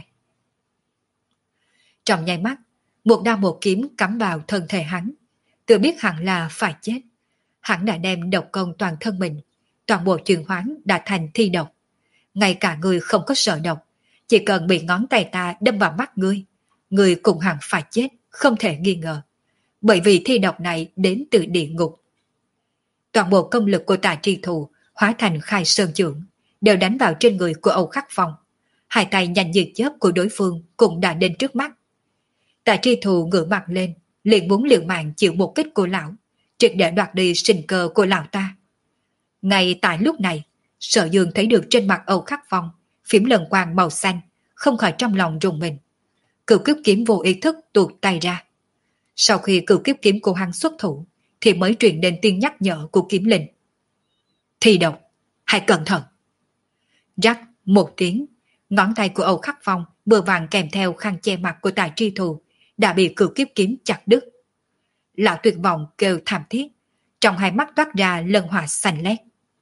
A: Trong nháy mắt, một đao một kiếm cắm vào thân thể hắn. Tự biết hẳn là phải chết. Hắn đã đem độc công toàn thân mình, toàn bộ chuyển hoán đã thành thi độc. Ngay cả người không có sợ độc, chỉ cần bị ngón tay ta đâm vào mắt ngươi, ngươi cũng hẳn phải chết, không thể nghi ngờ. Bởi vì thi độc này đến từ địa ngục. Toàn bộ công lực của Tài Tri Thù hóa thành khai sơn chưởng, đều đánh vào trên người của Âu Khắc Phong. Hai tay nhanh như chớp của đối phương cũng đã đến trước mắt. Tài Tri Thù ngửa mặt lên, liền muốn liều mạng chịu một kích của lão, triệt để đoạt đi sinh cơ của lão ta. Ngay tại lúc này, Sở Dương thấy được trên mặt Âu Khắc Phong phím lần quang màu xanh, không khỏi trong lòng rùng mình. Cửu kiếp kiếm vô ý thức tuột tay ra. Sau khi cửu kiếp kiếm của hắn xuất thủ, thì mới truyền đến tiếng nhắc nhở của kiếm linh. Thi độc, hãy cẩn thận. Rắc một tiếng, ngón tay của Âu Khắc Phong vừa vàng kèm theo khăn che mặt của Tài Tri Thù đã bị cửu kiếp kiếm chặt đứt. Lão tuyệt vọng kêu thảm thiết, trong hai mắt toát ra lân hỏa xanh lét.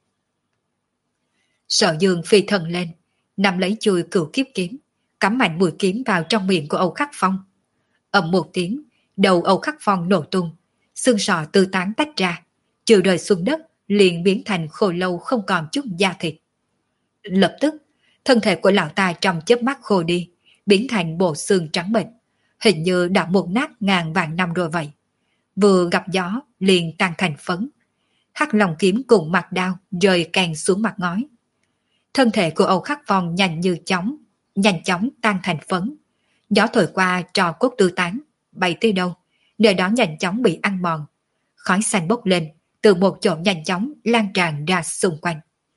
A: Sở Dương phi thân lên, nắm lấy chui cửu kiếp kiếm, cắm mạnh mũi kiếm vào trong miệng của Âu Khắc Phong. Ầm một tiếng, đầu Âu Khắc Phong nổ tung, xương sọ tư tán tách ra, trừ rơi xuống đất, liền biến thành khô lâu không còn chút da thịt. Lập tức, thân thể của lão ta trong chớp mắt khô đi, biến thành bộ xương trắng bệch, hình như đã mục nát ngàn vạn năm rồi vậy. Vừa gặp gió, liền tan thành phấn. Hắc Long kiếm cùng mặt đao rơi càng xuống mặt ngói. Thân thể của Âu Khắc Phong nhanh như chóng, nhanh chóng tan thành phấn. Gió thổi qua trò cốt tư tán, bay tới đâu, nơi đó nhanh chóng bị ăn mòn. khói xanh bốc lên, từ một chỗ nhanh chóng lan tràn ra xung quanh.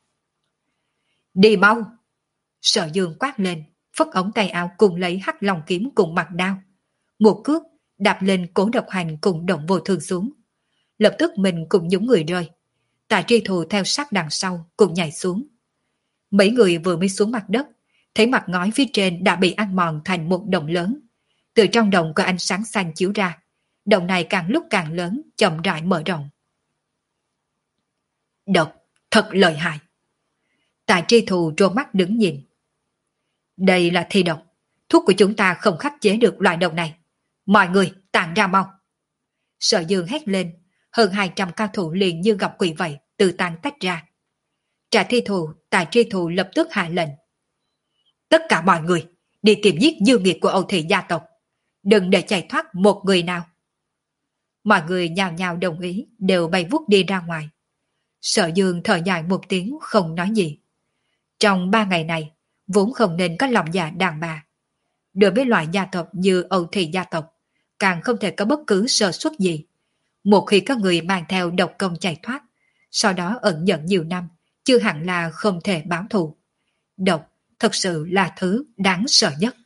A: Đi mau! Sở Dương quát lên, phất ống tay áo cùng lấy hắc long kiếm cùng mặt đao. Một cước đạp lên Cố Độc Hành cùng Động Vô Thương xuống. Lập tức mình cùng nhúng người rơi. Tạ Tri Thù theo sát đằng sau cùng nhảy xuống. Mấy người vừa mới xuống mặt đất, thấy mặt ngói phía trên đã bị ăn mòn thành một động lớn. Từ trong động có ánh sáng xanh chiếu ra. Động này càng lúc càng lớn, chậm rãi mở rộng. Độc, thật lợi hại. Tạ Tri Thù trố mắt đứng nhìn. Đây là thi độc. Thuốc của chúng ta không khắc chế được loại độc này. Mọi người tản ra mau. Sở Dương hét lên. Hơn hai trăm cao thủ liền như gặp quỷ vậy, từ tán tách ra. Trả thi thù, Tạ Tri Thù lập tức hạ lệnh. Tất cả mọi người đi tìm giết dư nghiệt của Âu Thị gia tộc. Đừng để chạy thoát một người nào. Mọi người nhào nhào đồng ý, đều bay vút đi ra ngoài. Sở Dương thở dài một tiếng không nói gì. Trong ba ngày này, vốn không nên có lòng dạ đàn bà. Đối với loại gia tộc như Âu Thị gia tộc, càng không thể có bất cứ sơ suất gì. Một khi có người mang theo độc công chạy thoát, sau đó ẩn nhận nhiều năm, chưa hẳn là không thể báo thù. Độc thật sự là thứ đáng sợ nhất.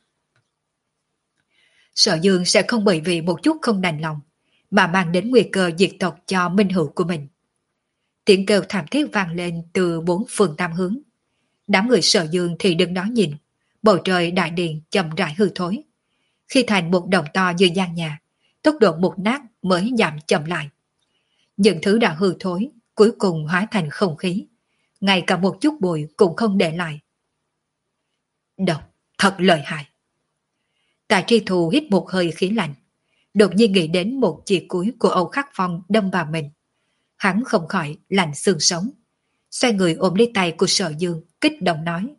A: Sở Dương sẽ không bởi vì một chút không đành lòng, mà mang đến nguy cơ diệt tộc cho minh hữu của mình. Tiếng kêu thảm thiết vang lên từ bốn phương tám hướng. Đám người Sở Dương thì đứng đó nhìn, bầu trời đại điện chậm rãi hư thối. Khi thành một đồng to như gian nhà, tốc độ một nát mới giảm chậm lại. Những thứ đã hư thối, cuối cùng hóa thành không khí. Ngay cả một chút bụi cũng không để lại. Độc, thật lợi hại. Tạ Tri Thù hít một hơi khí lạnh. Đột nhiên nghĩ đến một chỉ cuối của Âu Khắc Phong đâm vào mình. Hắn không khỏi lạnh xương sống. Xoay người ôm lấy tay của Sở Dương, kích động nói.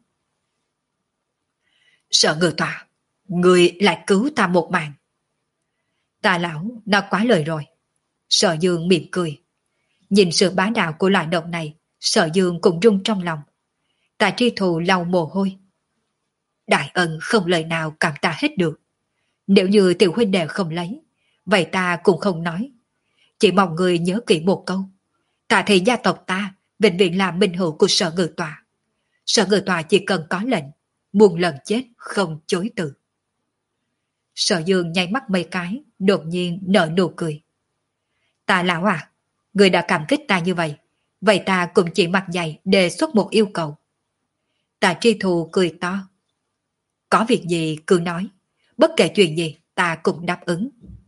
A: Sở Ngự Tọa, người lại cứu ta một mạng. Tạ lão đã quá lời rồi. Sở Dương mỉm cười. Nhìn sự bá đạo của loại độc này, Sở Dương cũng rung trong lòng. Tạ Tri Thù lau mồ hôi. Đại ân không lời nào cảm tạ hết được. Nếu như tiểu huynh đệ không lấy, vậy ta cũng không nói. Chỉ mong người nhớ kỹ một câu. Tạ thị gia tộc ta vĩnh viễn là minh hữu của Sở Ngự Tọa. Sở Ngự Tọa chỉ cần có lệnh, muôn lần chết không chối từ. Sở Dương nháy mắt mấy cái, đột nhiên nở nụ cười. Tạ lão à, người đã cảm kích ta như vậy, vậy ta cũng chỉ mặt dày đề xuất một yêu cầu. Tạ Tri Thù cười to. Có việc gì cứ nói, bất kể chuyện gì ta cũng đáp ứng.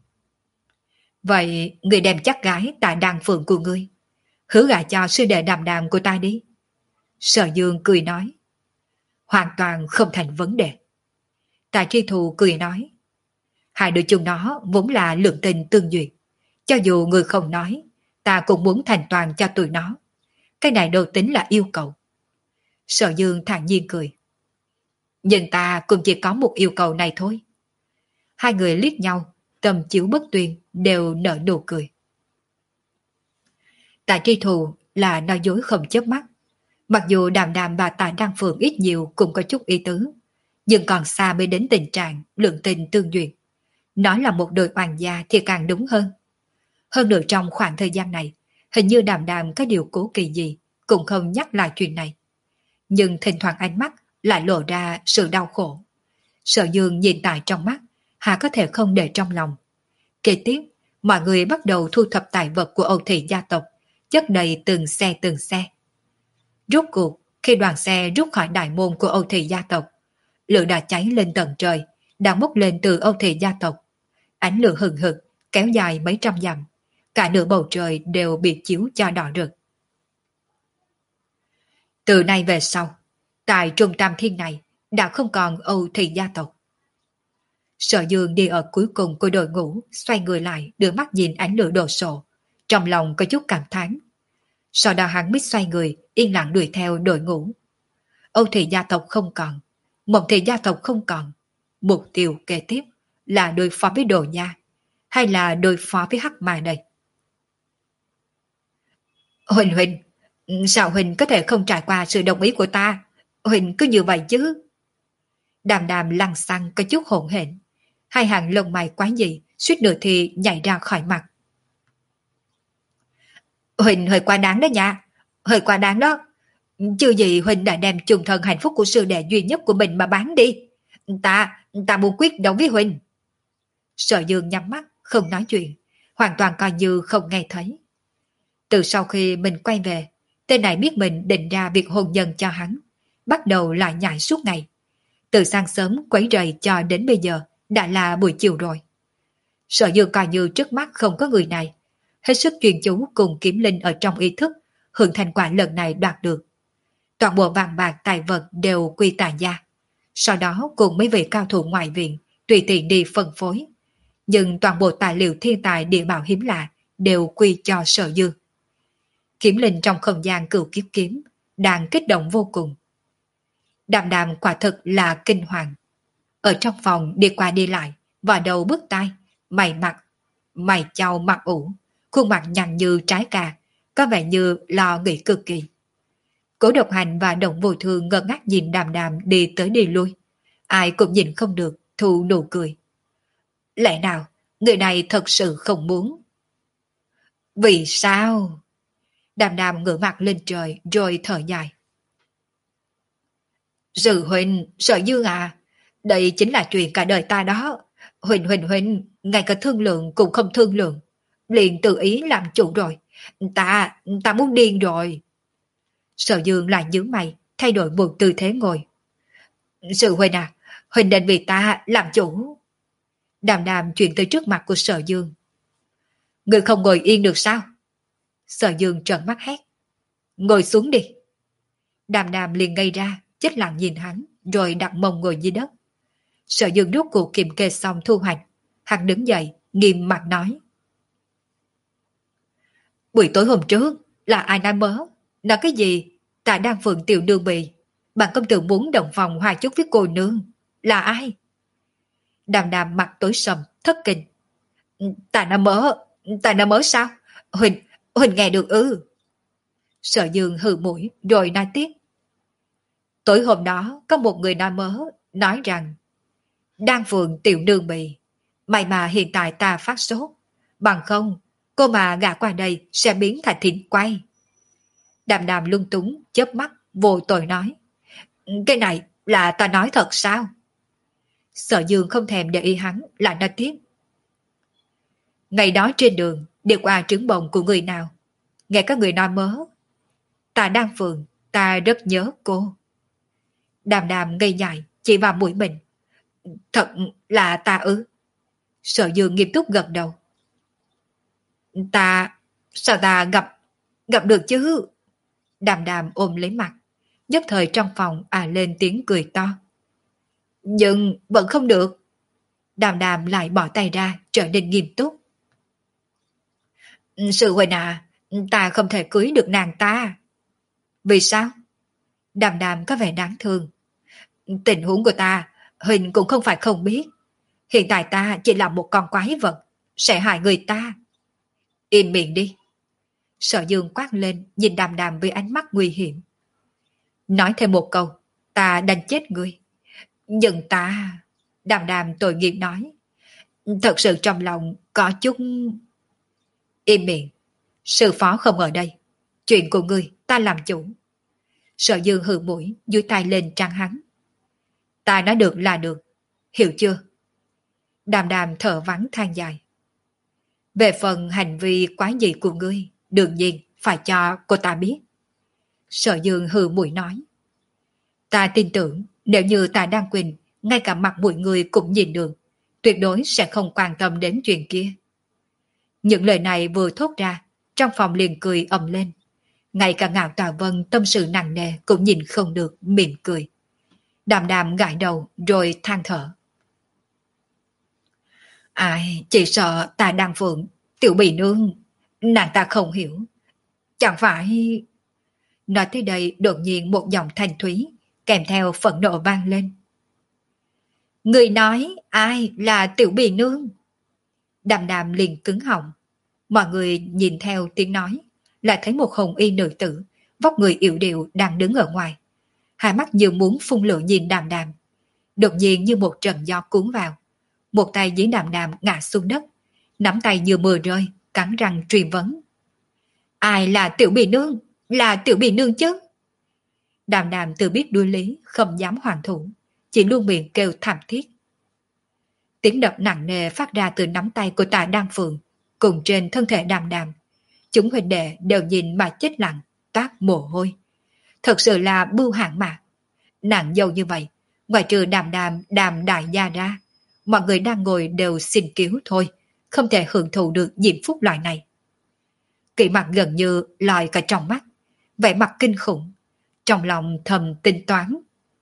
A: Vậy người đem chắc gái tại đàn phượng của ngươi, hứa gả cho sư đệ đàm đàm của ta đi. Sở Dương cười nói. Hoàn toàn không thành vấn đề. Tạ Tri Thù cười nói. Hai đứa chúng nó vốn là lượng tình tương duyệt. Cho dù người không nói, ta cũng muốn thành toàn cho tụi nó. Cái này đâu tính là yêu cầu. Sở Dương thản nhiên cười. Nhưng ta cũng chỉ có một yêu cầu này thôi. Hai người liếc nhau, tâm chiếu bất tuyên, đều nở nụ cười. Tạ Tri Thù là nói dối không chớp mắt. Mặc dù đàm đàm và Tạ Đăng Phượng ít nhiều cũng có chút ý tứ, nhưng còn xa mới đến tình trạng lượng tình tương duyệt. Nói là một đôi oan gia thì càng đúng hơn. Hơn nữa trong khoảng thời gian này, hình như đàm đàm có điều cố kỳ gì, cũng không nhắc lại chuyện này. Nhưng thỉnh thoảng ánh mắt lại lộ ra sự đau khổ. Sở Dương nhìn tại trong mắt, hà có thể không để trong lòng. Kế tiếp, mọi người bắt đầu thu thập tài vật của Âu Thị gia tộc, chất đầy từng xe từng xe. Rốt cuộc, khi đoàn xe rút khỏi đại môn của Âu Thị gia tộc, lửa đã cháy lên tận trời, đang bốc lên từ Âu Thị gia tộc. Ánh lửa hừng hực, kéo dài mấy trăm dặm, cả nửa bầu trời đều bị chiếu cho đỏ rực. Từ nay về sau, tại trung tâm thiên này đã không còn Âu Thị gia tộc. Sở Dương đi ở cuối cùng của đội ngũ, xoay người lại đưa mắt nhìn ánh lửa đổ sộ, trong lòng có chút cảm thán. Sau đó hắn mới xoay người, yên lặng đuổi theo đội ngũ. Âu Thị gia tộc không còn, Mộng Thị gia tộc không còn. Mục tiêu kế tiếp là đối phó với Đồ Nha, hay là đối phó với Hắc Ma đây? Huỳnh Huỳnh, sao Huỳnh có thể không trải qua sự đồng ý của ta? Huỳnh cứ như vậy chứ? Đàm đàm lăng xăng có chút hỗn hển, hai hàng lông mày quái dị, suýt nữa thì nhảy ra khỏi mặt. Huỳnh hơi quá đáng đó nha, hơi quá đáng đó. Chưa gì Huỳnh đã đem chung thân hạnh phúc của sư đệ duy nhất của mình mà bán đi. Ta, ta muốn quyết đấu với Huỳnh. Sở Dương nhắm mắt, không nói chuyện, hoàn toàn coi như không nghe thấy. Từ sau khi mình quay về, tên này biết mình định ra việc hôn nhân cho hắn, bắt đầu lại nhảy suốt ngày. Từ sáng sớm quấy rầy cho đến bây giờ, đã là buổi chiều rồi. Sở Dương coi như trước mắt không có người này, hết sức chuyên chú cùng Kiếm Linh ở trong ý thức, hưởng thành quả lần này đoạt được. Toàn bộ vàng bạc tài vật đều quy tà gia. Sau đó cùng mấy vị cao thủ ngoại viện, tùy tiện đi phân phối. Nhưng toàn bộ tài liệu thiên tài địa bảo hiếm lạ đều quy cho Sở Dương. Kiếm Linh trong không gian cửu kiếp kiếm, đang kích động vô cùng. Đàm đàm quả thực là kinh hoàng. Ở trong phòng đi qua đi lại, vào đầu bước tai, mày mặt, mày chau mặt ủ, khuôn mặt nhăn như trái cà, có vẻ như lo nghĩ cực kỳ. Cố Độc Hành và Đồng Vô Thương ngơ ngác nhìn đàm đàm đi tới đi lui. Ai cũng nhìn không được, thu nụ cười. Lẽ nào, người này thật sự không muốn? Vì sao? Đàm đàm ngửa mặt lên trời rồi thở dài. Sư huynh, Sở Dương à, đây chính là chuyện cả đời ta đó. Huỳnh huỳnh huỳnh, ngay cả thương lượng cũng không thương lượng. Liền tự ý làm chủ rồi. Ta, ta muốn điên rồi. Sở Dương lại nhướng mày, thay đổi một tư thế ngồi. Sư huynh à, huynh nên vì ta làm chủ. Đàm đàm chuyển tới trước mặt của Sở Dương. Người không ngồi yên được sao? Sở Dương trợn mắt hét. Ngồi xuống đi. Đàm đàm liền ngây ra, chết lặng nhìn hắn, rồi đặt mông ngồi dưới đất. Sở Dương rút cuộc kiềm kê xong thu hoạch. Hắn đứng dậy, nghiêm mặt nói. Buổi tối hôm trước, là ai nói mớ? Nói cái gì? Ta đang phượng tiểu đường bị. Bạn công tử muốn đồng phòng hòa chút với cô nương. Là ai? Đàm đàm mặt tối sầm, thất kinh. Ta nói mớ, ta nói mớ sao? Huỳnh, Huỳnh nghe được ư? Sở Dương hừ mũi, rồi nói tiếp. Tối hôm đó, có một người nói mớ, nói rằng đang phượng tiểu nương bị. May mà hiện tại ta phát sốt. Bằng không, cô mà gã qua đây sẽ biến thành thịt quay. Đàm đàm lung túng, chớp mắt, vô tội nói. Cái này là ta nói thật sao? Sở Dương không thèm để ý hắn, lại nói tiếp. Ngày đó trên đường, đi qua trứng bồng của người nào? Nghe các người nói mớ. Ta đang phường, ta rất nhớ cô. Đàm đàm ngây dại, chỉ vào mũi mình. Thật là ta ư? Sở Dương nghiêm túc gật đầu. Ta, sao ta gặp, gặp được chứ? Đàm đàm ôm lấy mặt, nhất thời trong phòng à lên tiếng cười to. Nhưng vẫn không được. Đàm đàm lại bỏ tay ra, trở nên nghiêm túc. Sư huynh à, ta không thể cưới được nàng ta. Vì sao? Đàm đàm có vẻ đáng thương. Tình huống của ta, huynh cũng không phải không biết. Hiện tại ta chỉ là một con quái vật, sẽ hại người ta. Im miệng đi. Sở Dương quát lên, nhìn đàm đàm với ánh mắt nguy hiểm. Nói thêm một câu, ta đánh chết ngươi. Nhưng ta... Đàm đàm tội nghiệp nói. Thật sự trong lòng có chút... Im miệng. Sư phó không ở đây. Chuyện của ngươi ta làm chủ. Sở Dương hừ mũi, dưới tay lên trăng hắn. Ta nói được là được. Hiểu chưa? Đàm đàm thở vắng than dài. Về phần hành vi quá dị của ngươi, đương nhiên phải cho cô ta biết. Sở Dương hừ mũi nói. Ta tin tưởng nếu như ta đang quỳnh, ngay cả mặt mũi người cũng nhìn được, tuyệt đối sẽ không quan tâm đến chuyện kia. Những lời này vừa thốt ra, trong phòng liền cười ầm lên. Ngay cả Ngạo Tà Vân tâm sự nặng nề cũng nhìn không được, mỉm cười. Đàm đàm gãi đầu rồi than thở. Ai, chỉ sợ ta đang phượng, tiểu bì nương, nàng ta không hiểu. Chẳng phải... Nói tới đây đột nhiên một giọng thanh thúy, kèm theo phẫn nộ vang lên. Người nói ai là tiểu bì nương? Đàm đàm liền cứng họng. Mọi người nhìn theo tiếng nói, lại thấy một hồng y nữ tử, vóc người yểu điệu đang đứng ở ngoài. Hai mắt như muốn phun lửa nhìn đàm đàm. Đột nhiên như một trận gió cuốn vào. Một tay dưới đàm đàm ngã xuống đất, nắm tay như mưa rơi, cắn răng truy vấn. Ai là Tiểu Bì Nương? Là Tiểu Bì Nương chứ? Đàm đàm tự biết đuôi lý, không dám hoàn thủ, chỉ luôn miệng kêu thảm thiết. Tiếng đập nặng nề phát ra từ nắm tay của Tạ Đan Phượng, cùng trên thân thể đàm đàm. Chúng huynh đệ đều nhìn mà chết lặng, toát mồ hôi. Thật sự là bưu hãn mà. Nàng dâu như vậy, ngoài trừ đàm đàm đàm đại gia ra, mọi người đang ngồi đều xin cứu thôi, không thể hưởng thụ được diễm phúc loại này. Kỵ mặt gần như lòi cả trong mắt, vẻ mặt kinh khủng, trong lòng thầm tính toán.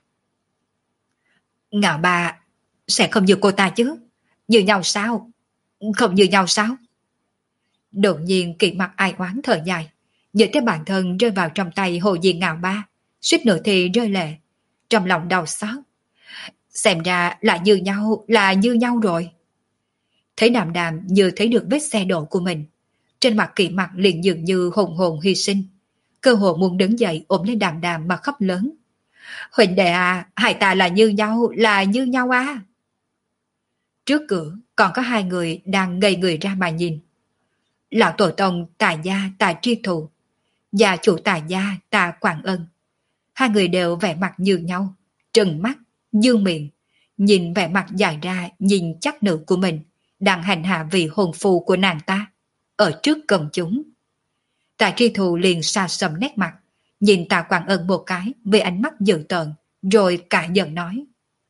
A: Ngạo bà sẽ không như cô ta chứ? Như nhau sao? Không như nhau sao? Đột nhiên Kỵ mặt ai oán thở dài, nhớ tới bản thân rơi vào trong tay Hồ Diên Ngạo Ba, suýt nữa thì rơi lệ, trong lòng đau xót. Xem ra là như nhau, là như nhau rồi. Thấy đàm đàm như thấy được vết xe đổ của mình, trên mặt Kỵ mặt liền dường như hồn hồn hy sinh, cơ hồ muốn đứng dậy ôm lên đàm đàm mà khóc lớn. Huỳnh đệ à, hai ta là như nhau, là như nhau à. Trước cửa còn có hai người đang ngây người ra mà nhìn. Lão tổ tông Tà Gia Tà Tri Thụ, gia chủ Tà Gia Tà Quảng Ân. Hai người đều vẻ mặt như nhau, trừng mắt, dương miệng, nhìn vẻ mặt dài ra nhìn chắc nữ của mình, đang hành hạ vì hồn phù của nàng ta, ở trước công chúng. Tà Tri Thụ liền xa sầm nét mặt, nhìn Tà Quảng Ân một cái với ánh mắt dữ tợn, rồi cả giận nói.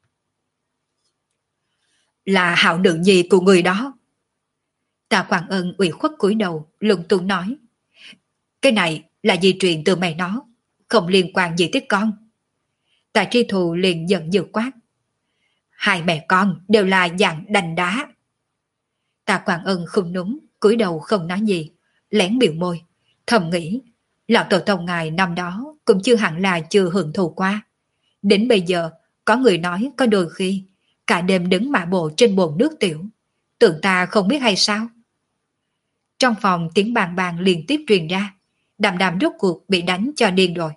A: Là hảo nữ nhi của người đó. Tà Quảng Ân ủy khuất cúi đầu, lung tung nói. Cái này là di truyền từ mẹ nó, không liên quan gì tới con. Tà Tri Thù liền giận dữ quát. Hai mẹ con đều là dạng đành đá. Tà Quảng Ân không núng, cúi đầu không nói gì, lén biểu môi, thầm nghĩ. Lão tổ tông ngài năm đó cũng chưa hẳn là chưa hưởng thụ qua. Đến bây giờ, có người nói có đôi khi, cả đêm đứng mạ bộ trên bồn nước tiểu. Tưởng ta không biết hay sao? Trong phòng tiếng bàn bàn liên tiếp truyền ra, đàm đàm rốt cuộc bị đánh cho điên rồi.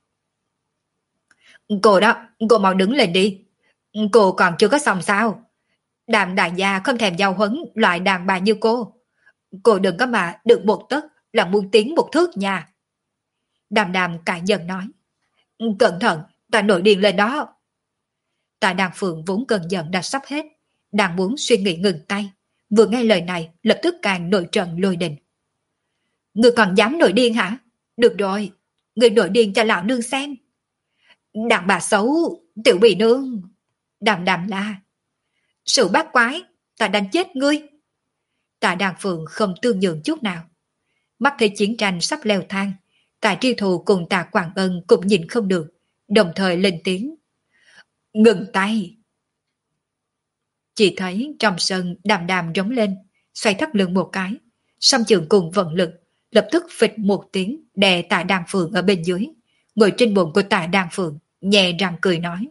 A: Cô đó, cô mau đứng lên đi. Cô còn chưa có xong sao? Đàm đại gia không thèm giao huấn loại đàn bà như cô. Cô đừng có mà được một tấc là muốn tiến một thước nha. Đàm đàm cãi giận nói. Cẩn thận, ta nổi điên lên đó. Tạ Đàn Phượng vốn cơn giận đã sắp hết, đang muốn suy nghĩ ngừng tay, vừa nghe lời này lập tức càng nổi trận lôi đình. Ngươi còn dám nổi điên hả? Được rồi, ngươi nổi điên cho lão nương xem. Đàn bà xấu, Tiểu Bì Nương. Đàm đàm la. Sự bát quái, ta đánh chết ngươi. Tạ Đàn Phượng không tương nhượng chút nào. Mắt thấy chiến tranh sắp leo thang, Tạ Tri Thù cùng Tạ Quảng Ân cũng nhìn không được, đồng thời lên tiếng. Ngừng tay. Chỉ thấy trong sân đàm đàm rống lên, xoay thắt lưng một cái, song trường cùng vận lực, lập tức phịch một tiếng đè Tạ Đàn Phượng ở bên dưới, ngồi trên bụng của Tạ Đàn Phượng, nhẹ răng cười nói.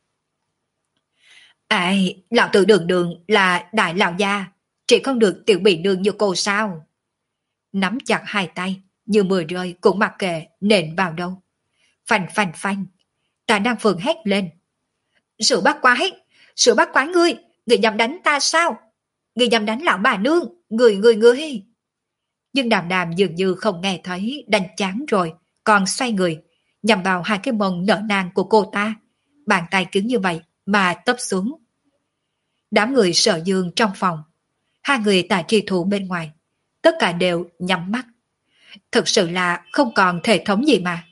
A: Ai, lão tử đường đường là đại lão gia, chỉ không được Tiểu Bì Nương như cô sao? Nắm chặt hai tay, như mưa rơi cũng mặc kệ nện vào đâu. Phanh phanh phanh, Tạ Đàn Phượng hét lên. Sự bát quái, sự bát quái ngươi, ngươi dám đánh ta sao? Ngươi dám đánh lão bà nương, ngươi ngươi ngươi. Nhưng đàm đàm dường như không nghe thấy, đành chán rồi, còn xoay người, nhằm vào hai cái mông nở nang của cô ta, bàn tay cứng như vậy mà tấp xuống. Đám người Sở Dương trong phòng, hai người Tạ Tri Thù bên ngoài, tất cả đều nhắm mắt. Thực sự là không còn thể thống gì mà.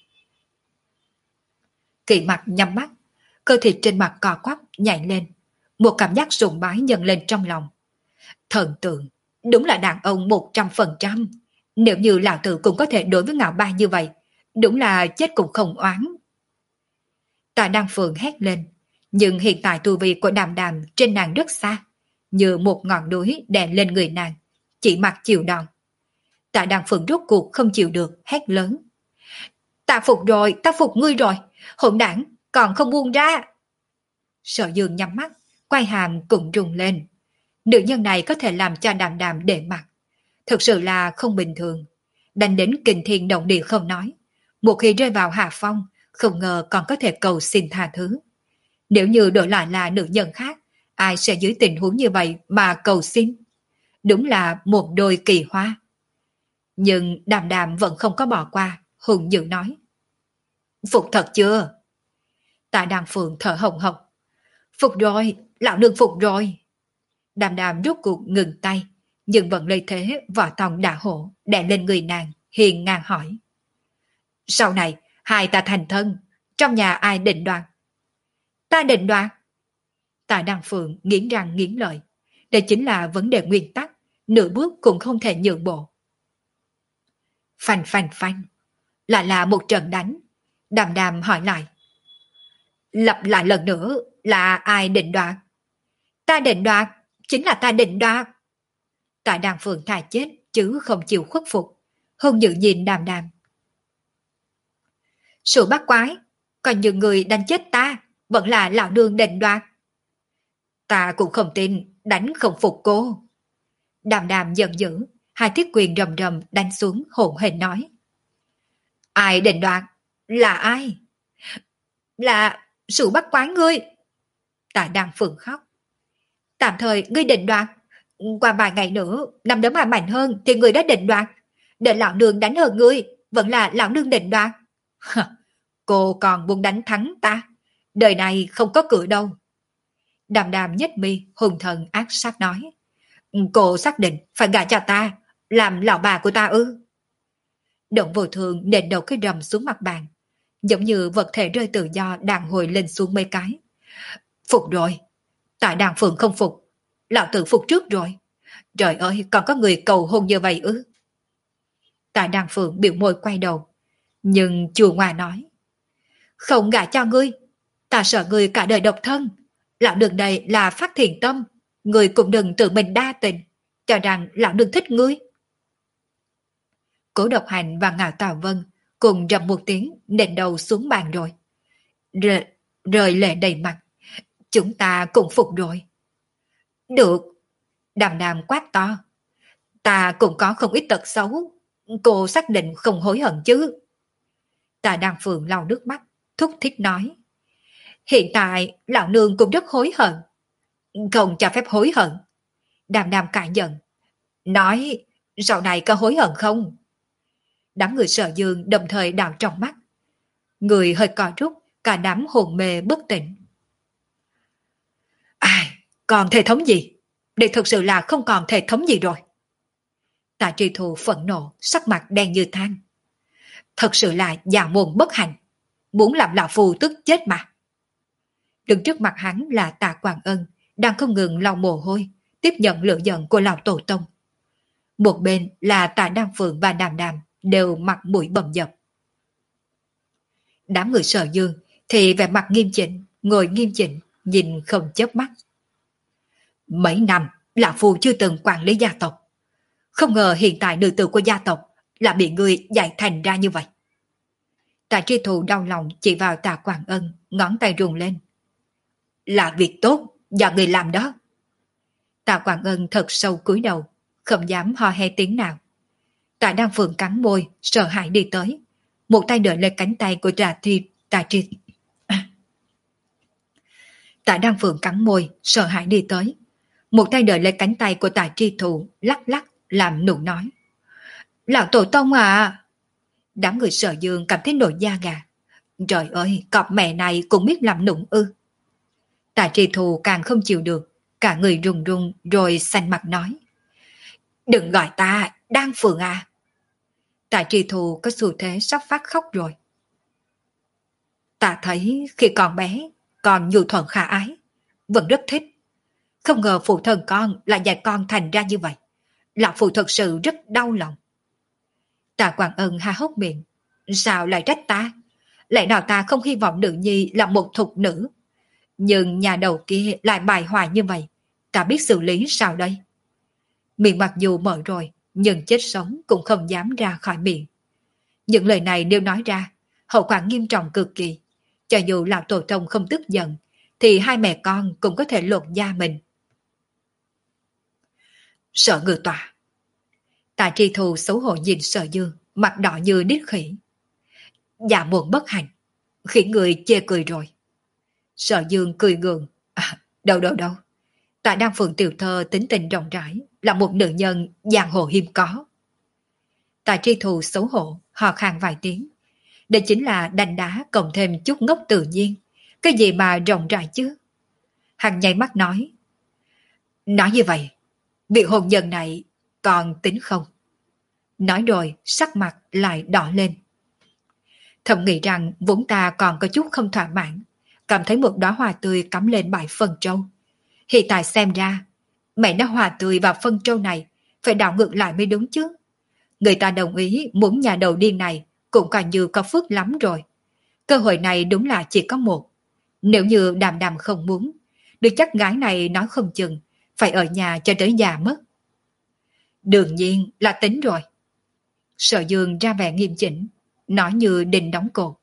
A: Kỵ mặt nhắm mắt, cơ thịt trên mặt cò quắp nhảy lên, một cảm giác sùng bái dâng lên trong lòng. Thần tượng, đúng là đàn ông một trăm phần trăm. Nếu như lão tử cũng có thể đối với Ngạo Ba như vậy, đúng là chết cũng không oán. Tạ Đan Phượng hét lên, nhưng hiện tại tu vi của đàm đàm trên nàng rất xa, như một ngọn núi đè lên người nàng, chỉ mặc chịu đòn. Tạ Đan Phượng rốt cuộc không chịu được, hét lớn. Ta phục rồi, ta phục ngươi rồi, hỗn đảng, còn không buông ra. Sở Dương nhắm mắt, quay hàm cũng rung lên. Nữ nhân này có thể làm cho đàm đàm để mặt. Thực sự là không bình thường. Đánh đến kinh thiên động địa không nói. Một khi rơi vào hạ phong, không ngờ còn có thể cầu xin tha thứ. Nếu như đổi lại là nữ nhân khác, ai sẽ dưới tình huống như vậy mà cầu xin? Đúng là một đôi kỳ hoa. Nhưng Đàm Đàm vẫn không có bỏ qua, hùng dữ nói. Phục thật chưa? Tạ Đăng Phượng thở hồng hộc. Phục rồi, lão nương phục rồi. Đàm Đàm rút cuộc ngừng tay, nhưng vẫn lấy thế vỏ tòng đả hộ, đè lên người nàng, hiền ngang hỏi. Sau này, hai ta thành thân, trong nhà ai định đoạt? Ta định đoạt. Tạ Đăng Phượng nghiến răng nghiến lợi. Đây chính là vấn đề nguyên tắc, nửa bước cũng không thể nhượng bộ. Phanh phanh phanh, lại là một trận đánh. Đàm Đàm hỏi lại. Lặp lại lần nữa là ai định đoạt? Ta định đoạt, chính là ta định đoạt. Tạ Đăng Phượng thà chết chứ không chịu khuất phục, hung dữ nhìn Đàm Đàm. Sự bắt quái, còn nhiều người đánh chết ta, vẫn là lão nương định đoạt. Ta cũng không tin, đánh không phục cô. Đàm Đàm giận dữ, hai thiết quyền rầm rầm đánh xuống hỗn hển nói. Ai định đoạt? Là ai? Là sự bắt quái ngươi. Tạ Đăng Phượng khóc. Tạm thời ngươi định đoạt. Qua vài ngày nữa, năm đó mà mạnh hơn thì ngươi đã định đoạt. Để lão nương đánh hơn ngươi, vẫn là lão nương định đoạt. Cô còn muốn đánh thắng ta. Đời này không có cửa đâu. Đàm Đàm nhếch mi, hùng thần ác sát nói. Cô xác định phải gả cho ta, làm lão bà của ta ư? Động Vô Thường nện đầu cái rầm xuống mặt bàn, giống như vật thể rơi tự do đàn hồi lên xuống mấy cái. Phục rồi. Tại Đàn Phượng không phục, lão tử phục trước rồi. Trời ơi, còn có người cầu hôn như vậy ư? Tại Đàn Phượng biểu môi quay đầu, nhưng chùa ngoà nói. Không gả cho ngươi, ta sợ ngươi cả đời độc thân. Lão đường này là phát thiện tâm, ngươi cũng đừng tự mình đa tình, cho rằng lão đường thích ngươi. Cố Độc Hành và Ngạo Tào Vân cùng rầm một tiếng nện đầu xuống bàn rồi. Rời, rời lệ đầy mặt. Chúng ta cũng phục rồi. Được. Đàm Đàm quát to. Ta cũng có không ít tật xấu. Cô xác định không hối hận chứ? Tạ Đăng Phượng lau nước mắt, thúc thích nói. Hiện tại, lão nương cũng rất hối hận. Không cho phép hối hận. Đàm Đàm cãi giận. Nói, sau này có hối hận không? Đám người Sở Dương đồng thời đảo trong mắt. Người hơi co rút, cả đám hồn mê bất tỉnh. Ai, còn thể thống gì? Đây thực sự là không còn thể thống gì rồi. Tạ Tri Thù phẫn nộ, sắc mặt đen như than. Thật sự là già mồm bất hạnh, muốn làm lão phù tức chết mà. Đứng trước mặt hắn là Tạ Quảng Ân, đang không ngừng lau mồ hôi, tiếp nhận lửa giận của lão tổ tông. Một bên là Tạ Đăng Phượng và Đàm Đàm đều mặt mũi bầm dập. Đám người Sở Dương thì vẻ mặt nghiêm chỉnh, ngồi nghiêm chỉnh, nhìn không chớp mắt. Mấy năm, lão phu chưa từng quản lý gia tộc. Không ngờ hiện tại nữ tử của gia tộc là bị người dạy thành ra như vậy. Tạ Tri Thù đau lòng chỉ vào Tạ Quảng Ân, ngón tay rung lên. Là việc tốt, do người làm đó. Tạ Quảng Ân thật sâu cúi đầu, không dám ho he tiếng nào. Tạ Đăng Phượng cắn môi, sợ hãi đi tới. Một tay đỡ lên cánh tay của Tạ Tri Tạ Tri. Tạ Đăng Phượng cắn môi, sợ hãi đi tới. Một tay đỡ lên cánh tay của Tạ Tri Thù, lắc lắc, làm nụ nói. Lão tổ tông à! Đám người Sở Dương cảm thấy nổi da gà. Trời ơi, cọp mẹ này cũng biết làm nụng ư. Tạ Tri Thù càng không chịu được, cả người run run rồi xanh mặt nói. Đừng gọi ta Đăng Phượng à. Tạ Tri Thù có xu thế sắp phát khóc rồi. Ta thấy khi còn bé, còn nhu thuận khả ái, vẫn rất thích. Không ngờ phụ thân con lại dạy con thành ra như vậy. Lão phụ thật sự rất đau lòng. Tạ Quảng Ân há hốc miệng. Sao lại trách ta? Lẽ nào ta không hy vọng nữ nhi là một thục nữ? Nhưng nhà đầu kia lại bài hoài như vậy. Ta biết xử lý sao đây? Miệng mặc dù mở rồi, nhưng chết sống cũng không dám ra khỏi miệng. Những lời này nếu nói ra, hậu quả nghiêm trọng cực kỳ. Cho dù lão tổ tông không tức giận, thì hai mẹ con cũng có thể lột da mình. Sợ ngự tòa. Tạ Tri Thù xấu hổ nhìn Sở Dương, mặt đỏ như đít khỉ. Dạ muộn bất hạnh, khiến người chê cười rồi. Sở Dương cười gượng. À, đâu đâu đâu. Tạ Đăng Phượng tiểu thơ tính tình rộng rãi, là một nữ nhân giang hồ hiếm có. Tạ Tri Thù xấu hổ, hò khan vài tiếng. Đây chính là đành đá cộng thêm chút ngốc tự nhiên. Cái gì mà rộng rãi chứ? Hắn nháy mắt nói. Nói như vậy, việc hôn nhân này còn tính không? Nói rồi sắc mặt lại đỏ lên. Thầm nghĩ rằng vốn ta còn có chút không thỏa mãn, cảm thấy một đóa hoa tươi cắm lên bãi phân trâu. Hiện tại xem ra, mẹ nó hoa tươi và phân trâu này phải đảo ngược lại mới đúng chứ. Người ta đồng ý muốn nhà đầu điên này cũng coi như có phước lắm rồi. Cơ hội này đúng là chỉ có một. Nếu như Đàm Đàm không muốn, được chắc gái này nói không chừng phải ở nhà cho tới già mất. Đương nhiên là tính rồi. Sở Dương ra vẻ nghiêm chỉnh, nói như định đóng cột.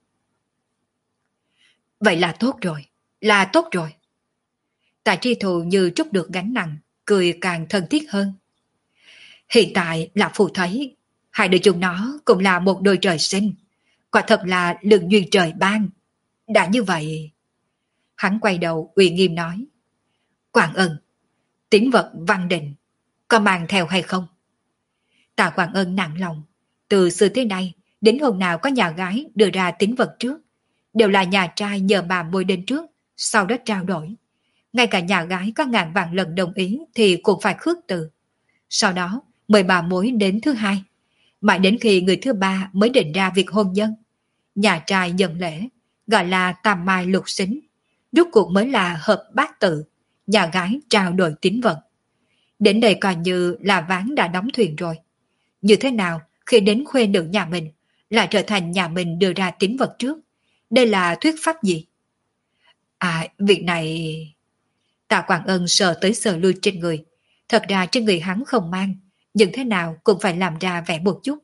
A: Vậy là tốt rồi, là tốt rồi. Tạ Tri Thù như trút được gánh nặng, cười càng thân thiết hơn. Hiện tại là phù thấy, hai đứa chúng nó cũng là một đôi trời sinh, quả thật là lượng duyên trời ban. Đã như vậy, hắn quay đầu uy nghiêm nói. Quảng Ân, tín vật văn định, có mang theo hay không? Tạ Quảng Ân nặng lòng, từ xưa tới nay, đến hôm nào có nhà gái đưa ra tín vật trước, đều là nhà trai nhờ bà môi đến trước, sau đó trao đổi. Ngay cả nhà gái có ngàn vạn lần đồng ý thì cũng phải khước từ. Sau đó mời bà mối đến thứ hai, mãi đến khi người thứ ba mới định ra việc hôn nhân. Nhà trai nhận lễ, gọi là tam mai lục xính, rốt cuộc mới là hợp bát tự, nhà gái trao đổi tín vật. Đến đây coi như là ván đã đóng thuyền rồi. Như thế nào khi đến khuê nữ nhà mình lại trở thành nhà mình đưa ra tín vật trước? Đây là thuyết pháp gì? À, việc này... Tạ Quảng Ân sờ tới sờ lui trên người. Thật ra trên người hắn không mang, nhưng thế nào cũng phải làm ra vẻ một chút.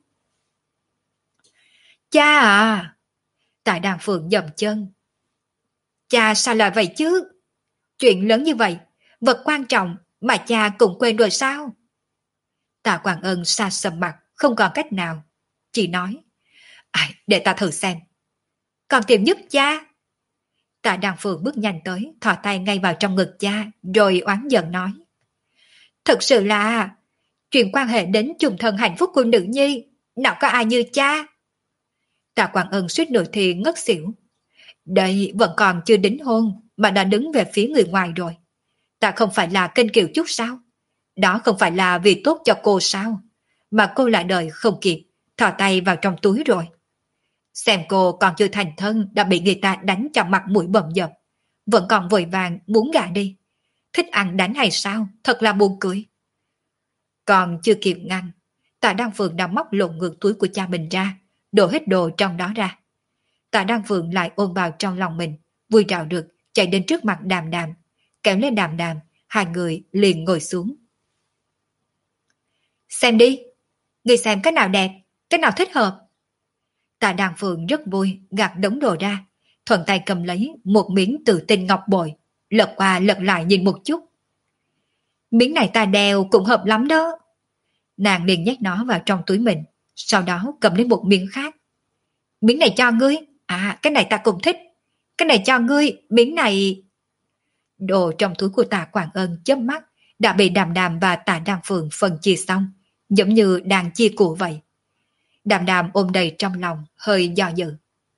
A: Cha à! Tạ Đàn Phượng dậm chân. Cha sao lại vậy chứ? Chuyện lớn như vậy, vật quan trọng mà cha cũng quên rồi sao? Tạ Quảng Ân xa sầm mặt, không còn cách nào. Chỉ nói, à, để ta thử xem. Còn tìm giúp cha. Tạ Đàn Phượng bước nhanh tới, thò tay ngay vào trong ngực cha, rồi oán giận nói. Thật sự là, chuyện quan hệ đến chung thân hạnh phúc của nữ nhi, nào có ai như cha. Tạ Quảng Ân suýt nữa thì ngất xỉu. Đây vẫn còn chưa đính hôn, mà đã đứng về phía người ngoài rồi. Ta không phải là kênh kiều chút sao? Đó không phải là vì tốt cho cô sao? Mà cô lại đợi không kịp, thò tay vào trong túi rồi. Xem cô còn chưa thành thân đã bị người ta đánh cho mặt mũi bầm dập. Vẫn còn vội vàng muốn gả đi. Thích ăn đánh hay sao? Thật là buồn cười. Còn chưa kịp ngăn, Tạ Đăng Phượng đã móc lộn ngược túi của cha mình ra, đổ hết đồ trong đó ra. Tạ Đăng Phượng lại ôm vào trong lòng mình, vui trào được, chạy đến trước mặt Đàm Đàm, kéo lên Đàm Đàm, hai người liền ngồi xuống. Xem đi, người xem cái nào đẹp, cái nào thích hợp. Tạ Đăng Phượng rất vui, gạt đống đồ ra, thuận tay cầm lấy một miếng tự tinh ngọc bội, lật qua lật lại nhìn một chút. Miếng này ta đeo cũng hợp lắm đó. Nàng liền nhét nó vào trong túi mình, sau đó cầm lấy một miếng khác. Miếng này cho ngươi, à cái này ta cũng thích. Cái này cho ngươi, miếng này... Đồ trong túi của Tạ Quảng Ân chớp mắt đã bị Đàm Đàm và Tạ Đăng Phượng phân chia xong, giống như đang chia của vậy. Đàm Đàm ôm đầy trong lòng, hơi do dự.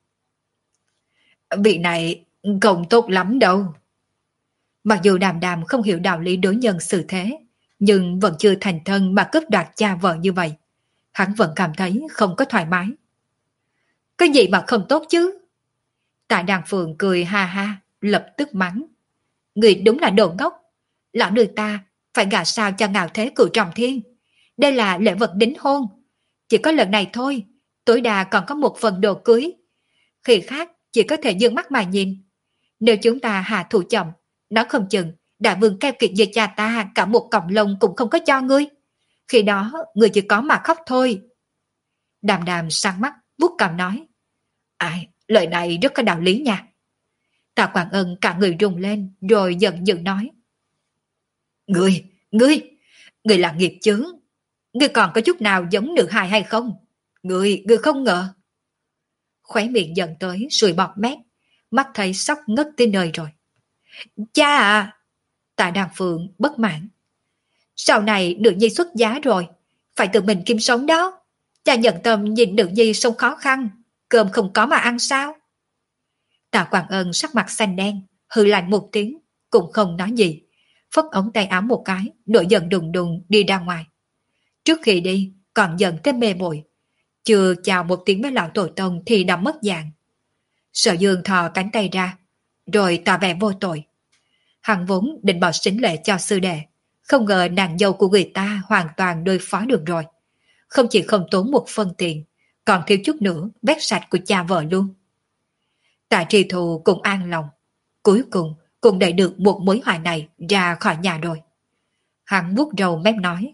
A: Vị này không tốt lắm đâu. Mặc dù Đàm Đàm không hiểu đạo lý đối nhân xử thế, nhưng vẫn chưa thành thân mà cướp đoạt cha vợ như vậy. Hắn vẫn cảm thấy không có thoải mái. Cái gì mà không tốt chứ? Tạ Đăng Phượng cười ha ha, lập tức mắng. Người đúng là đồ ngốc. Lão nương ta phải gả sao cho Ngạo Thế Cửu Trọng Thiên. Đây là lễ vật đính hôn. Chỉ có lần này thôi, tối đa còn có một phần đồ cưới. Khi khác chỉ có thể dương mắt mà nhìn. Nếu chúng ta hạ thủ chồng, nó không chừng đại vương keo kiệt như cha ta cả một cọng lông cũng không có cho ngươi. Khi đó ngươi chỉ có mà khóc thôi. Đàm Đàm sang mắt vuốt cằm nói. Ai, lời này rất có đạo lý nha. Tạ Quảng Ân cả người rùng lên rồi giận dữ nói. Ngươi, ngươi, ngươi là nghiệp chướng. Ngươi còn có chút nào giống nữ hài hay không? Ngươi, ngươi không ngờ. Khóe miệng giận tới sùi bọt mép, mắt thấy sắp ngất tới nơi rồi. Cha à! Tạ Đăng Phượng bất mãn. Sau này nữ nhi xuất giá rồi, phải tự mình kiếm sống đó. Cha nhận tâm nhìn nữ nhi sống khó khăn, cơm không có mà ăn sao? Tạ Quảng Ân sắc mặt xanh đen, hừ lạnh một tiếng, cũng không nói gì, phất ống tay áo một cái, nổi giận đùng đùng đi ra ngoài. Trước khi đi, còn giận tới mê muội, chưa chào một tiếng với lão tổ tông thì đã mất dạng. Sở Dương thò cánh tay ra, rồi tỏ vẻ vô tội. Hắn vốn định bỏ sính lệ cho sư đệ, không ngờ nàng dâu của người ta hoàn toàn đối phó được rồi. Không chỉ không tốn một phân tiền, còn thiếu chút nữa vét sạch của cha vợ luôn. Tạ Tri Thù cũng an lòng, cuối cùng cũng đẩy được một mối họa này ra khỏi nhà rồi. Hắn vuốt râu mép nói: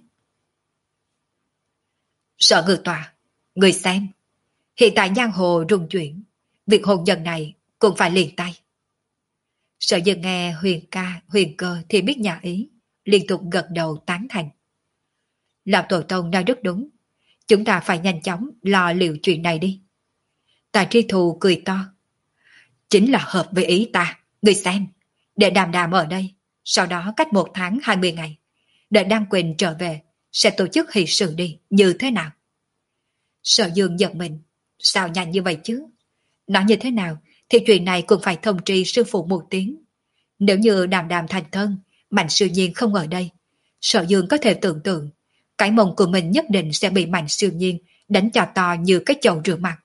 A: Sở Ngự Tọa, người xem, hiện tại giang hồ rung chuyển, việc hôn nhân này cũng phải liền tay. Sở Dương nghe Huyền ca, Huyền cơ thì biết nhà ý, liên tục gật đầu tán thành. Lão Tổ Tông nói rất đúng, chúng ta phải nhanh chóng lo liệu chuyện này đi. Tạ Tri Thù cười to: Chính là hợp với ý ta, người xem, để Đàm Đàm ở đây, sau đó cách một tháng hai mươi ngày, đợi Đăng Quỳnh trở về, sẽ tổ chức hỷ sự đi, như thế nào? Sở Dương giật mình, sao nhanh như vậy chứ? Nói như thế nào thì chuyện này cũng phải thông tri sư phụ một tiếng. Nếu như Đàm Đàm thành thân, Mạnh Siêu Nhiên không ở đây, Sở Dương có thể tưởng tượng cái mông của mình nhất định sẽ bị Mạnh Siêu Nhiên đánh cho to như cái chậu rửa mặt.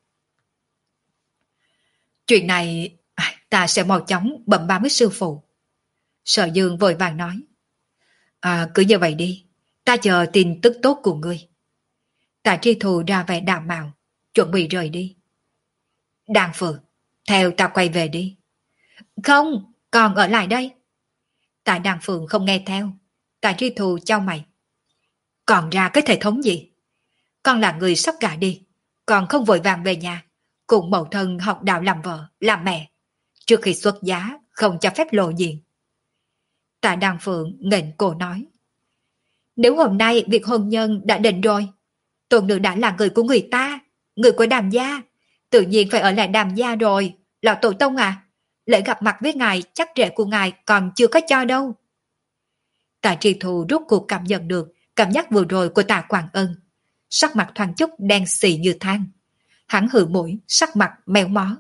A: Chuyện này ta sẽ mau chóng bẩm báo với sư phụ. Sở Dương vội vàng nói: À, cứ như vậy đi, ta chờ tin tức tốt của ngươi. Tạ Tri Thù ra vẻ đạm mạo, chuẩn bị rời đi. Đan Phượng, theo ta quay về đi. Không, còn ở lại đây. Tạ Đan Phượng không nghe theo. Tạ Tri Thù chau mày: Còn ra cái thể thống gì? Con là người sắp gả đi, còn không vội vàng về nhà, cùng mẫu thân học đạo làm vợ, làm mẹ. Trước khi xuất giá, không cho phép lộ diện. Tạ Đan Phượng nghẹn cổ nói: Nếu hôm nay việc hôn nhân đã định rồi, tôn nữ đã là người của người ta, người của Đàm gia, tự nhiên phải ở lại Đàm gia rồi. Lão Tổ Tông à, lễ gặp mặt với ngài chắc rễ của ngài còn chưa có cho đâu. Tạ Tri Thù rốt cuộc cảm nhận được cảm giác vừa rồi của Tạ Quảng Ân, sắc mặt thoáng chút đen xì như than. Hắn hừ mũi, sắc mặt méo mó.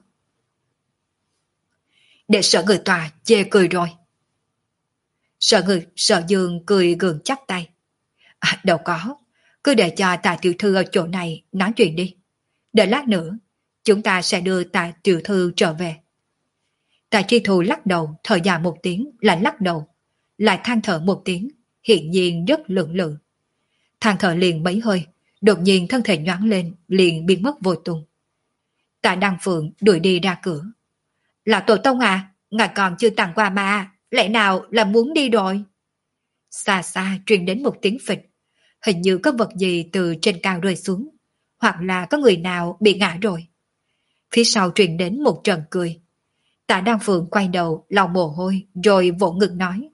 A: Để Sở Người Tòa chê cười rồi. Sở người Sở Dương cười gượng chắp tay: À, đâu có, cứ để cho Tạ tiểu thư ở chỗ này nói chuyện đi. Đợi lát nữa, chúng ta sẽ đưa Tạ tiểu thư trở về. Tạ Tri Thù lắc đầu, thở dài một tiếng, lại lắc đầu, lại than thở một tiếng, hiện nhiên rất lưỡng lự. Than thở liền mấy hơi, đột nhiên thân thể nhoáng lên, liền biến mất vô tung. Tạ Đăng Phượng đuổi đi ra cửa. Là Tổ Tông à, ngài còn chưa tặng quà mà, lẽ nào là muốn đi rồi? Xa xa truyền đến một tiếng phịch, hình như có vật gì từ trên cao rơi xuống, hoặc là có người nào bị ngã rồi. Phía sau truyền đến một trận cười. Tạ Đăng Phượng quay đầu lau mồ hôi rồi vỗ ngực nói: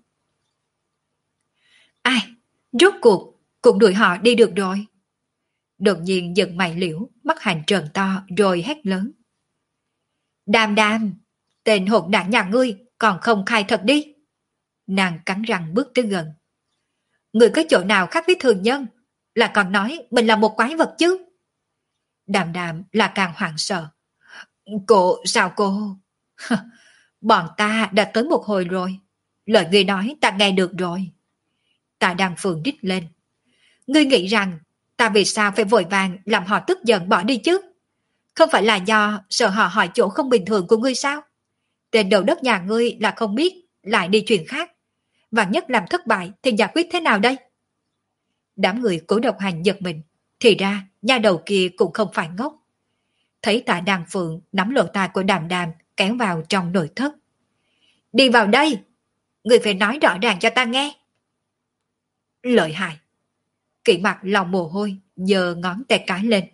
A: Ai, rốt cuộc cũng đuổi họ đi được rồi. Đột nhiên giật mày liễu, mắt hành trợn to rồi hét lớn: Đàm Đàm, tên hỗn đản nhà ngươi còn không khai thật đi. Nàng cắn răng bước tới gần. Người có chỗ nào khác với thường nhân, là còn nói mình là một quái vật chứ? Đàm Đàm là càng hoảng sợ. Cô, sao cô? Bọn ta đã tới một hồi rồi, lời ngươi nói ta nghe được rồi. Tạ Đăng Phượng rít lên: Ngươi nghĩ rằng ta vì sao phải vội vàng làm họ tức giận bỏ đi chứ? Không phải là do sợ họ hỏi chỗ không bình thường của ngươi sao? Tên đầu đất nhà ngươi là không biết, lại đi chuyện khác. Và nhất làm thất bại thì giải quyết thế nào đây? Đám người cố độc hành giật mình, thì ra nhà đầu kia cũng không phải ngốc. Thấy Tạ Đăng Phượng nắm lỗ tai của Đàm Đàm kéo vào trong nội thất. Đi vào đây, người phải nói rõ ràng cho ta nghe. Lợi hại. Kỵ mặt lòng mồ hôi, giơ ngón tay cái lên.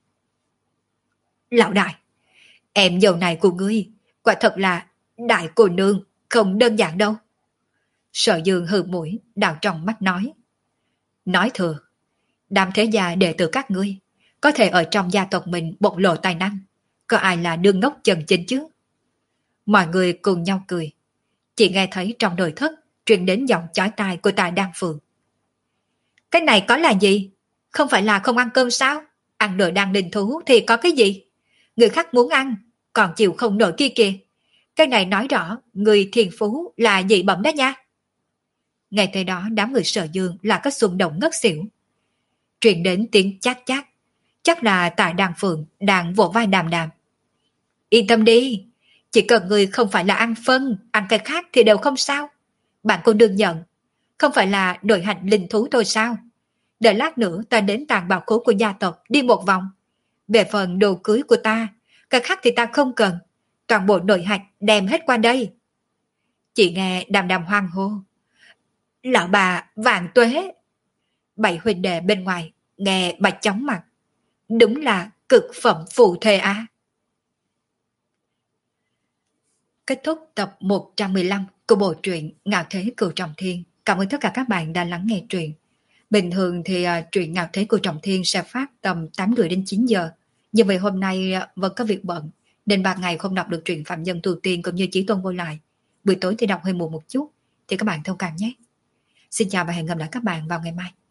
A: Lão đại, em dâu này của ngươi, quả thật là đại cô nương, không đơn giản đâu. Sở Dương hừ mũi, đào trong mắt nói. Nói thừa, đám thế gia đệ tử các ngươi, có thể ở trong gia tộc mình bộc lộ tài năng, có ai là đương ngốc chân chính chứ? Mọi người cùng nhau cười. Chỉ nghe thấy trong nội thất truyền đến giọng chói tai của Tạ Đăng Phượng. Cái này có là gì? Không phải là không ăn cơm sao? Ăn đồ đăng linh thú thì có cái gì? Người khác muốn ăn, còn chịu không nổi kia kìa. Cái này nói rõ, người thiền phú là dị bẩm đó nha. Ngay tới đó đám người Sở Dương là có xung động ngất xỉu. Truyền đến tiếng chát chát, chắc là tại đàn phượng đang vỗ vai đàm đàm. Yên tâm đi, chỉ cần người không phải là ăn phân, ăn cái khác thì đều không sao. Bạn cô đừng nhận, không phải là đội hành linh thú thôi sao? Đợi lát nữa ta đến tàng bảo khố của gia tộc đi một vòng. Về phần đồ cưới của ta, cái khác thì ta không cần. Toàn bộ nội hạch đem hết qua đây. Chị nghe đàm đàm hoang hô. Lão bà vạn tuế. Bảy huynh đệ bên ngoài nghe bà chóng mặt. Đúng là cực phẩm phù thề á. Kết thúc tập một trăm mười lăm của bộ truyện Ngạo Thế Cửu Trọng Thiên. Cảm ơn tất cả các bạn đã lắng nghe truyện. Bình thường thì uh, truyện Ngạo Thế Cửu Trọng Thiên sẽ phát tầm tám rưỡi đến chín giờ. Nhưng vì hôm nay uh, vẫn có việc bận, nên ba ngày không đọc được truyện Phạm Nhân Tu Tiên cũng như Chí Tôn Vô Lại. Buổi tối thì đọc hơi muộn một chút, thì các bạn thông cảm nhé. Xin chào và hẹn gặp lại các bạn vào ngày mai.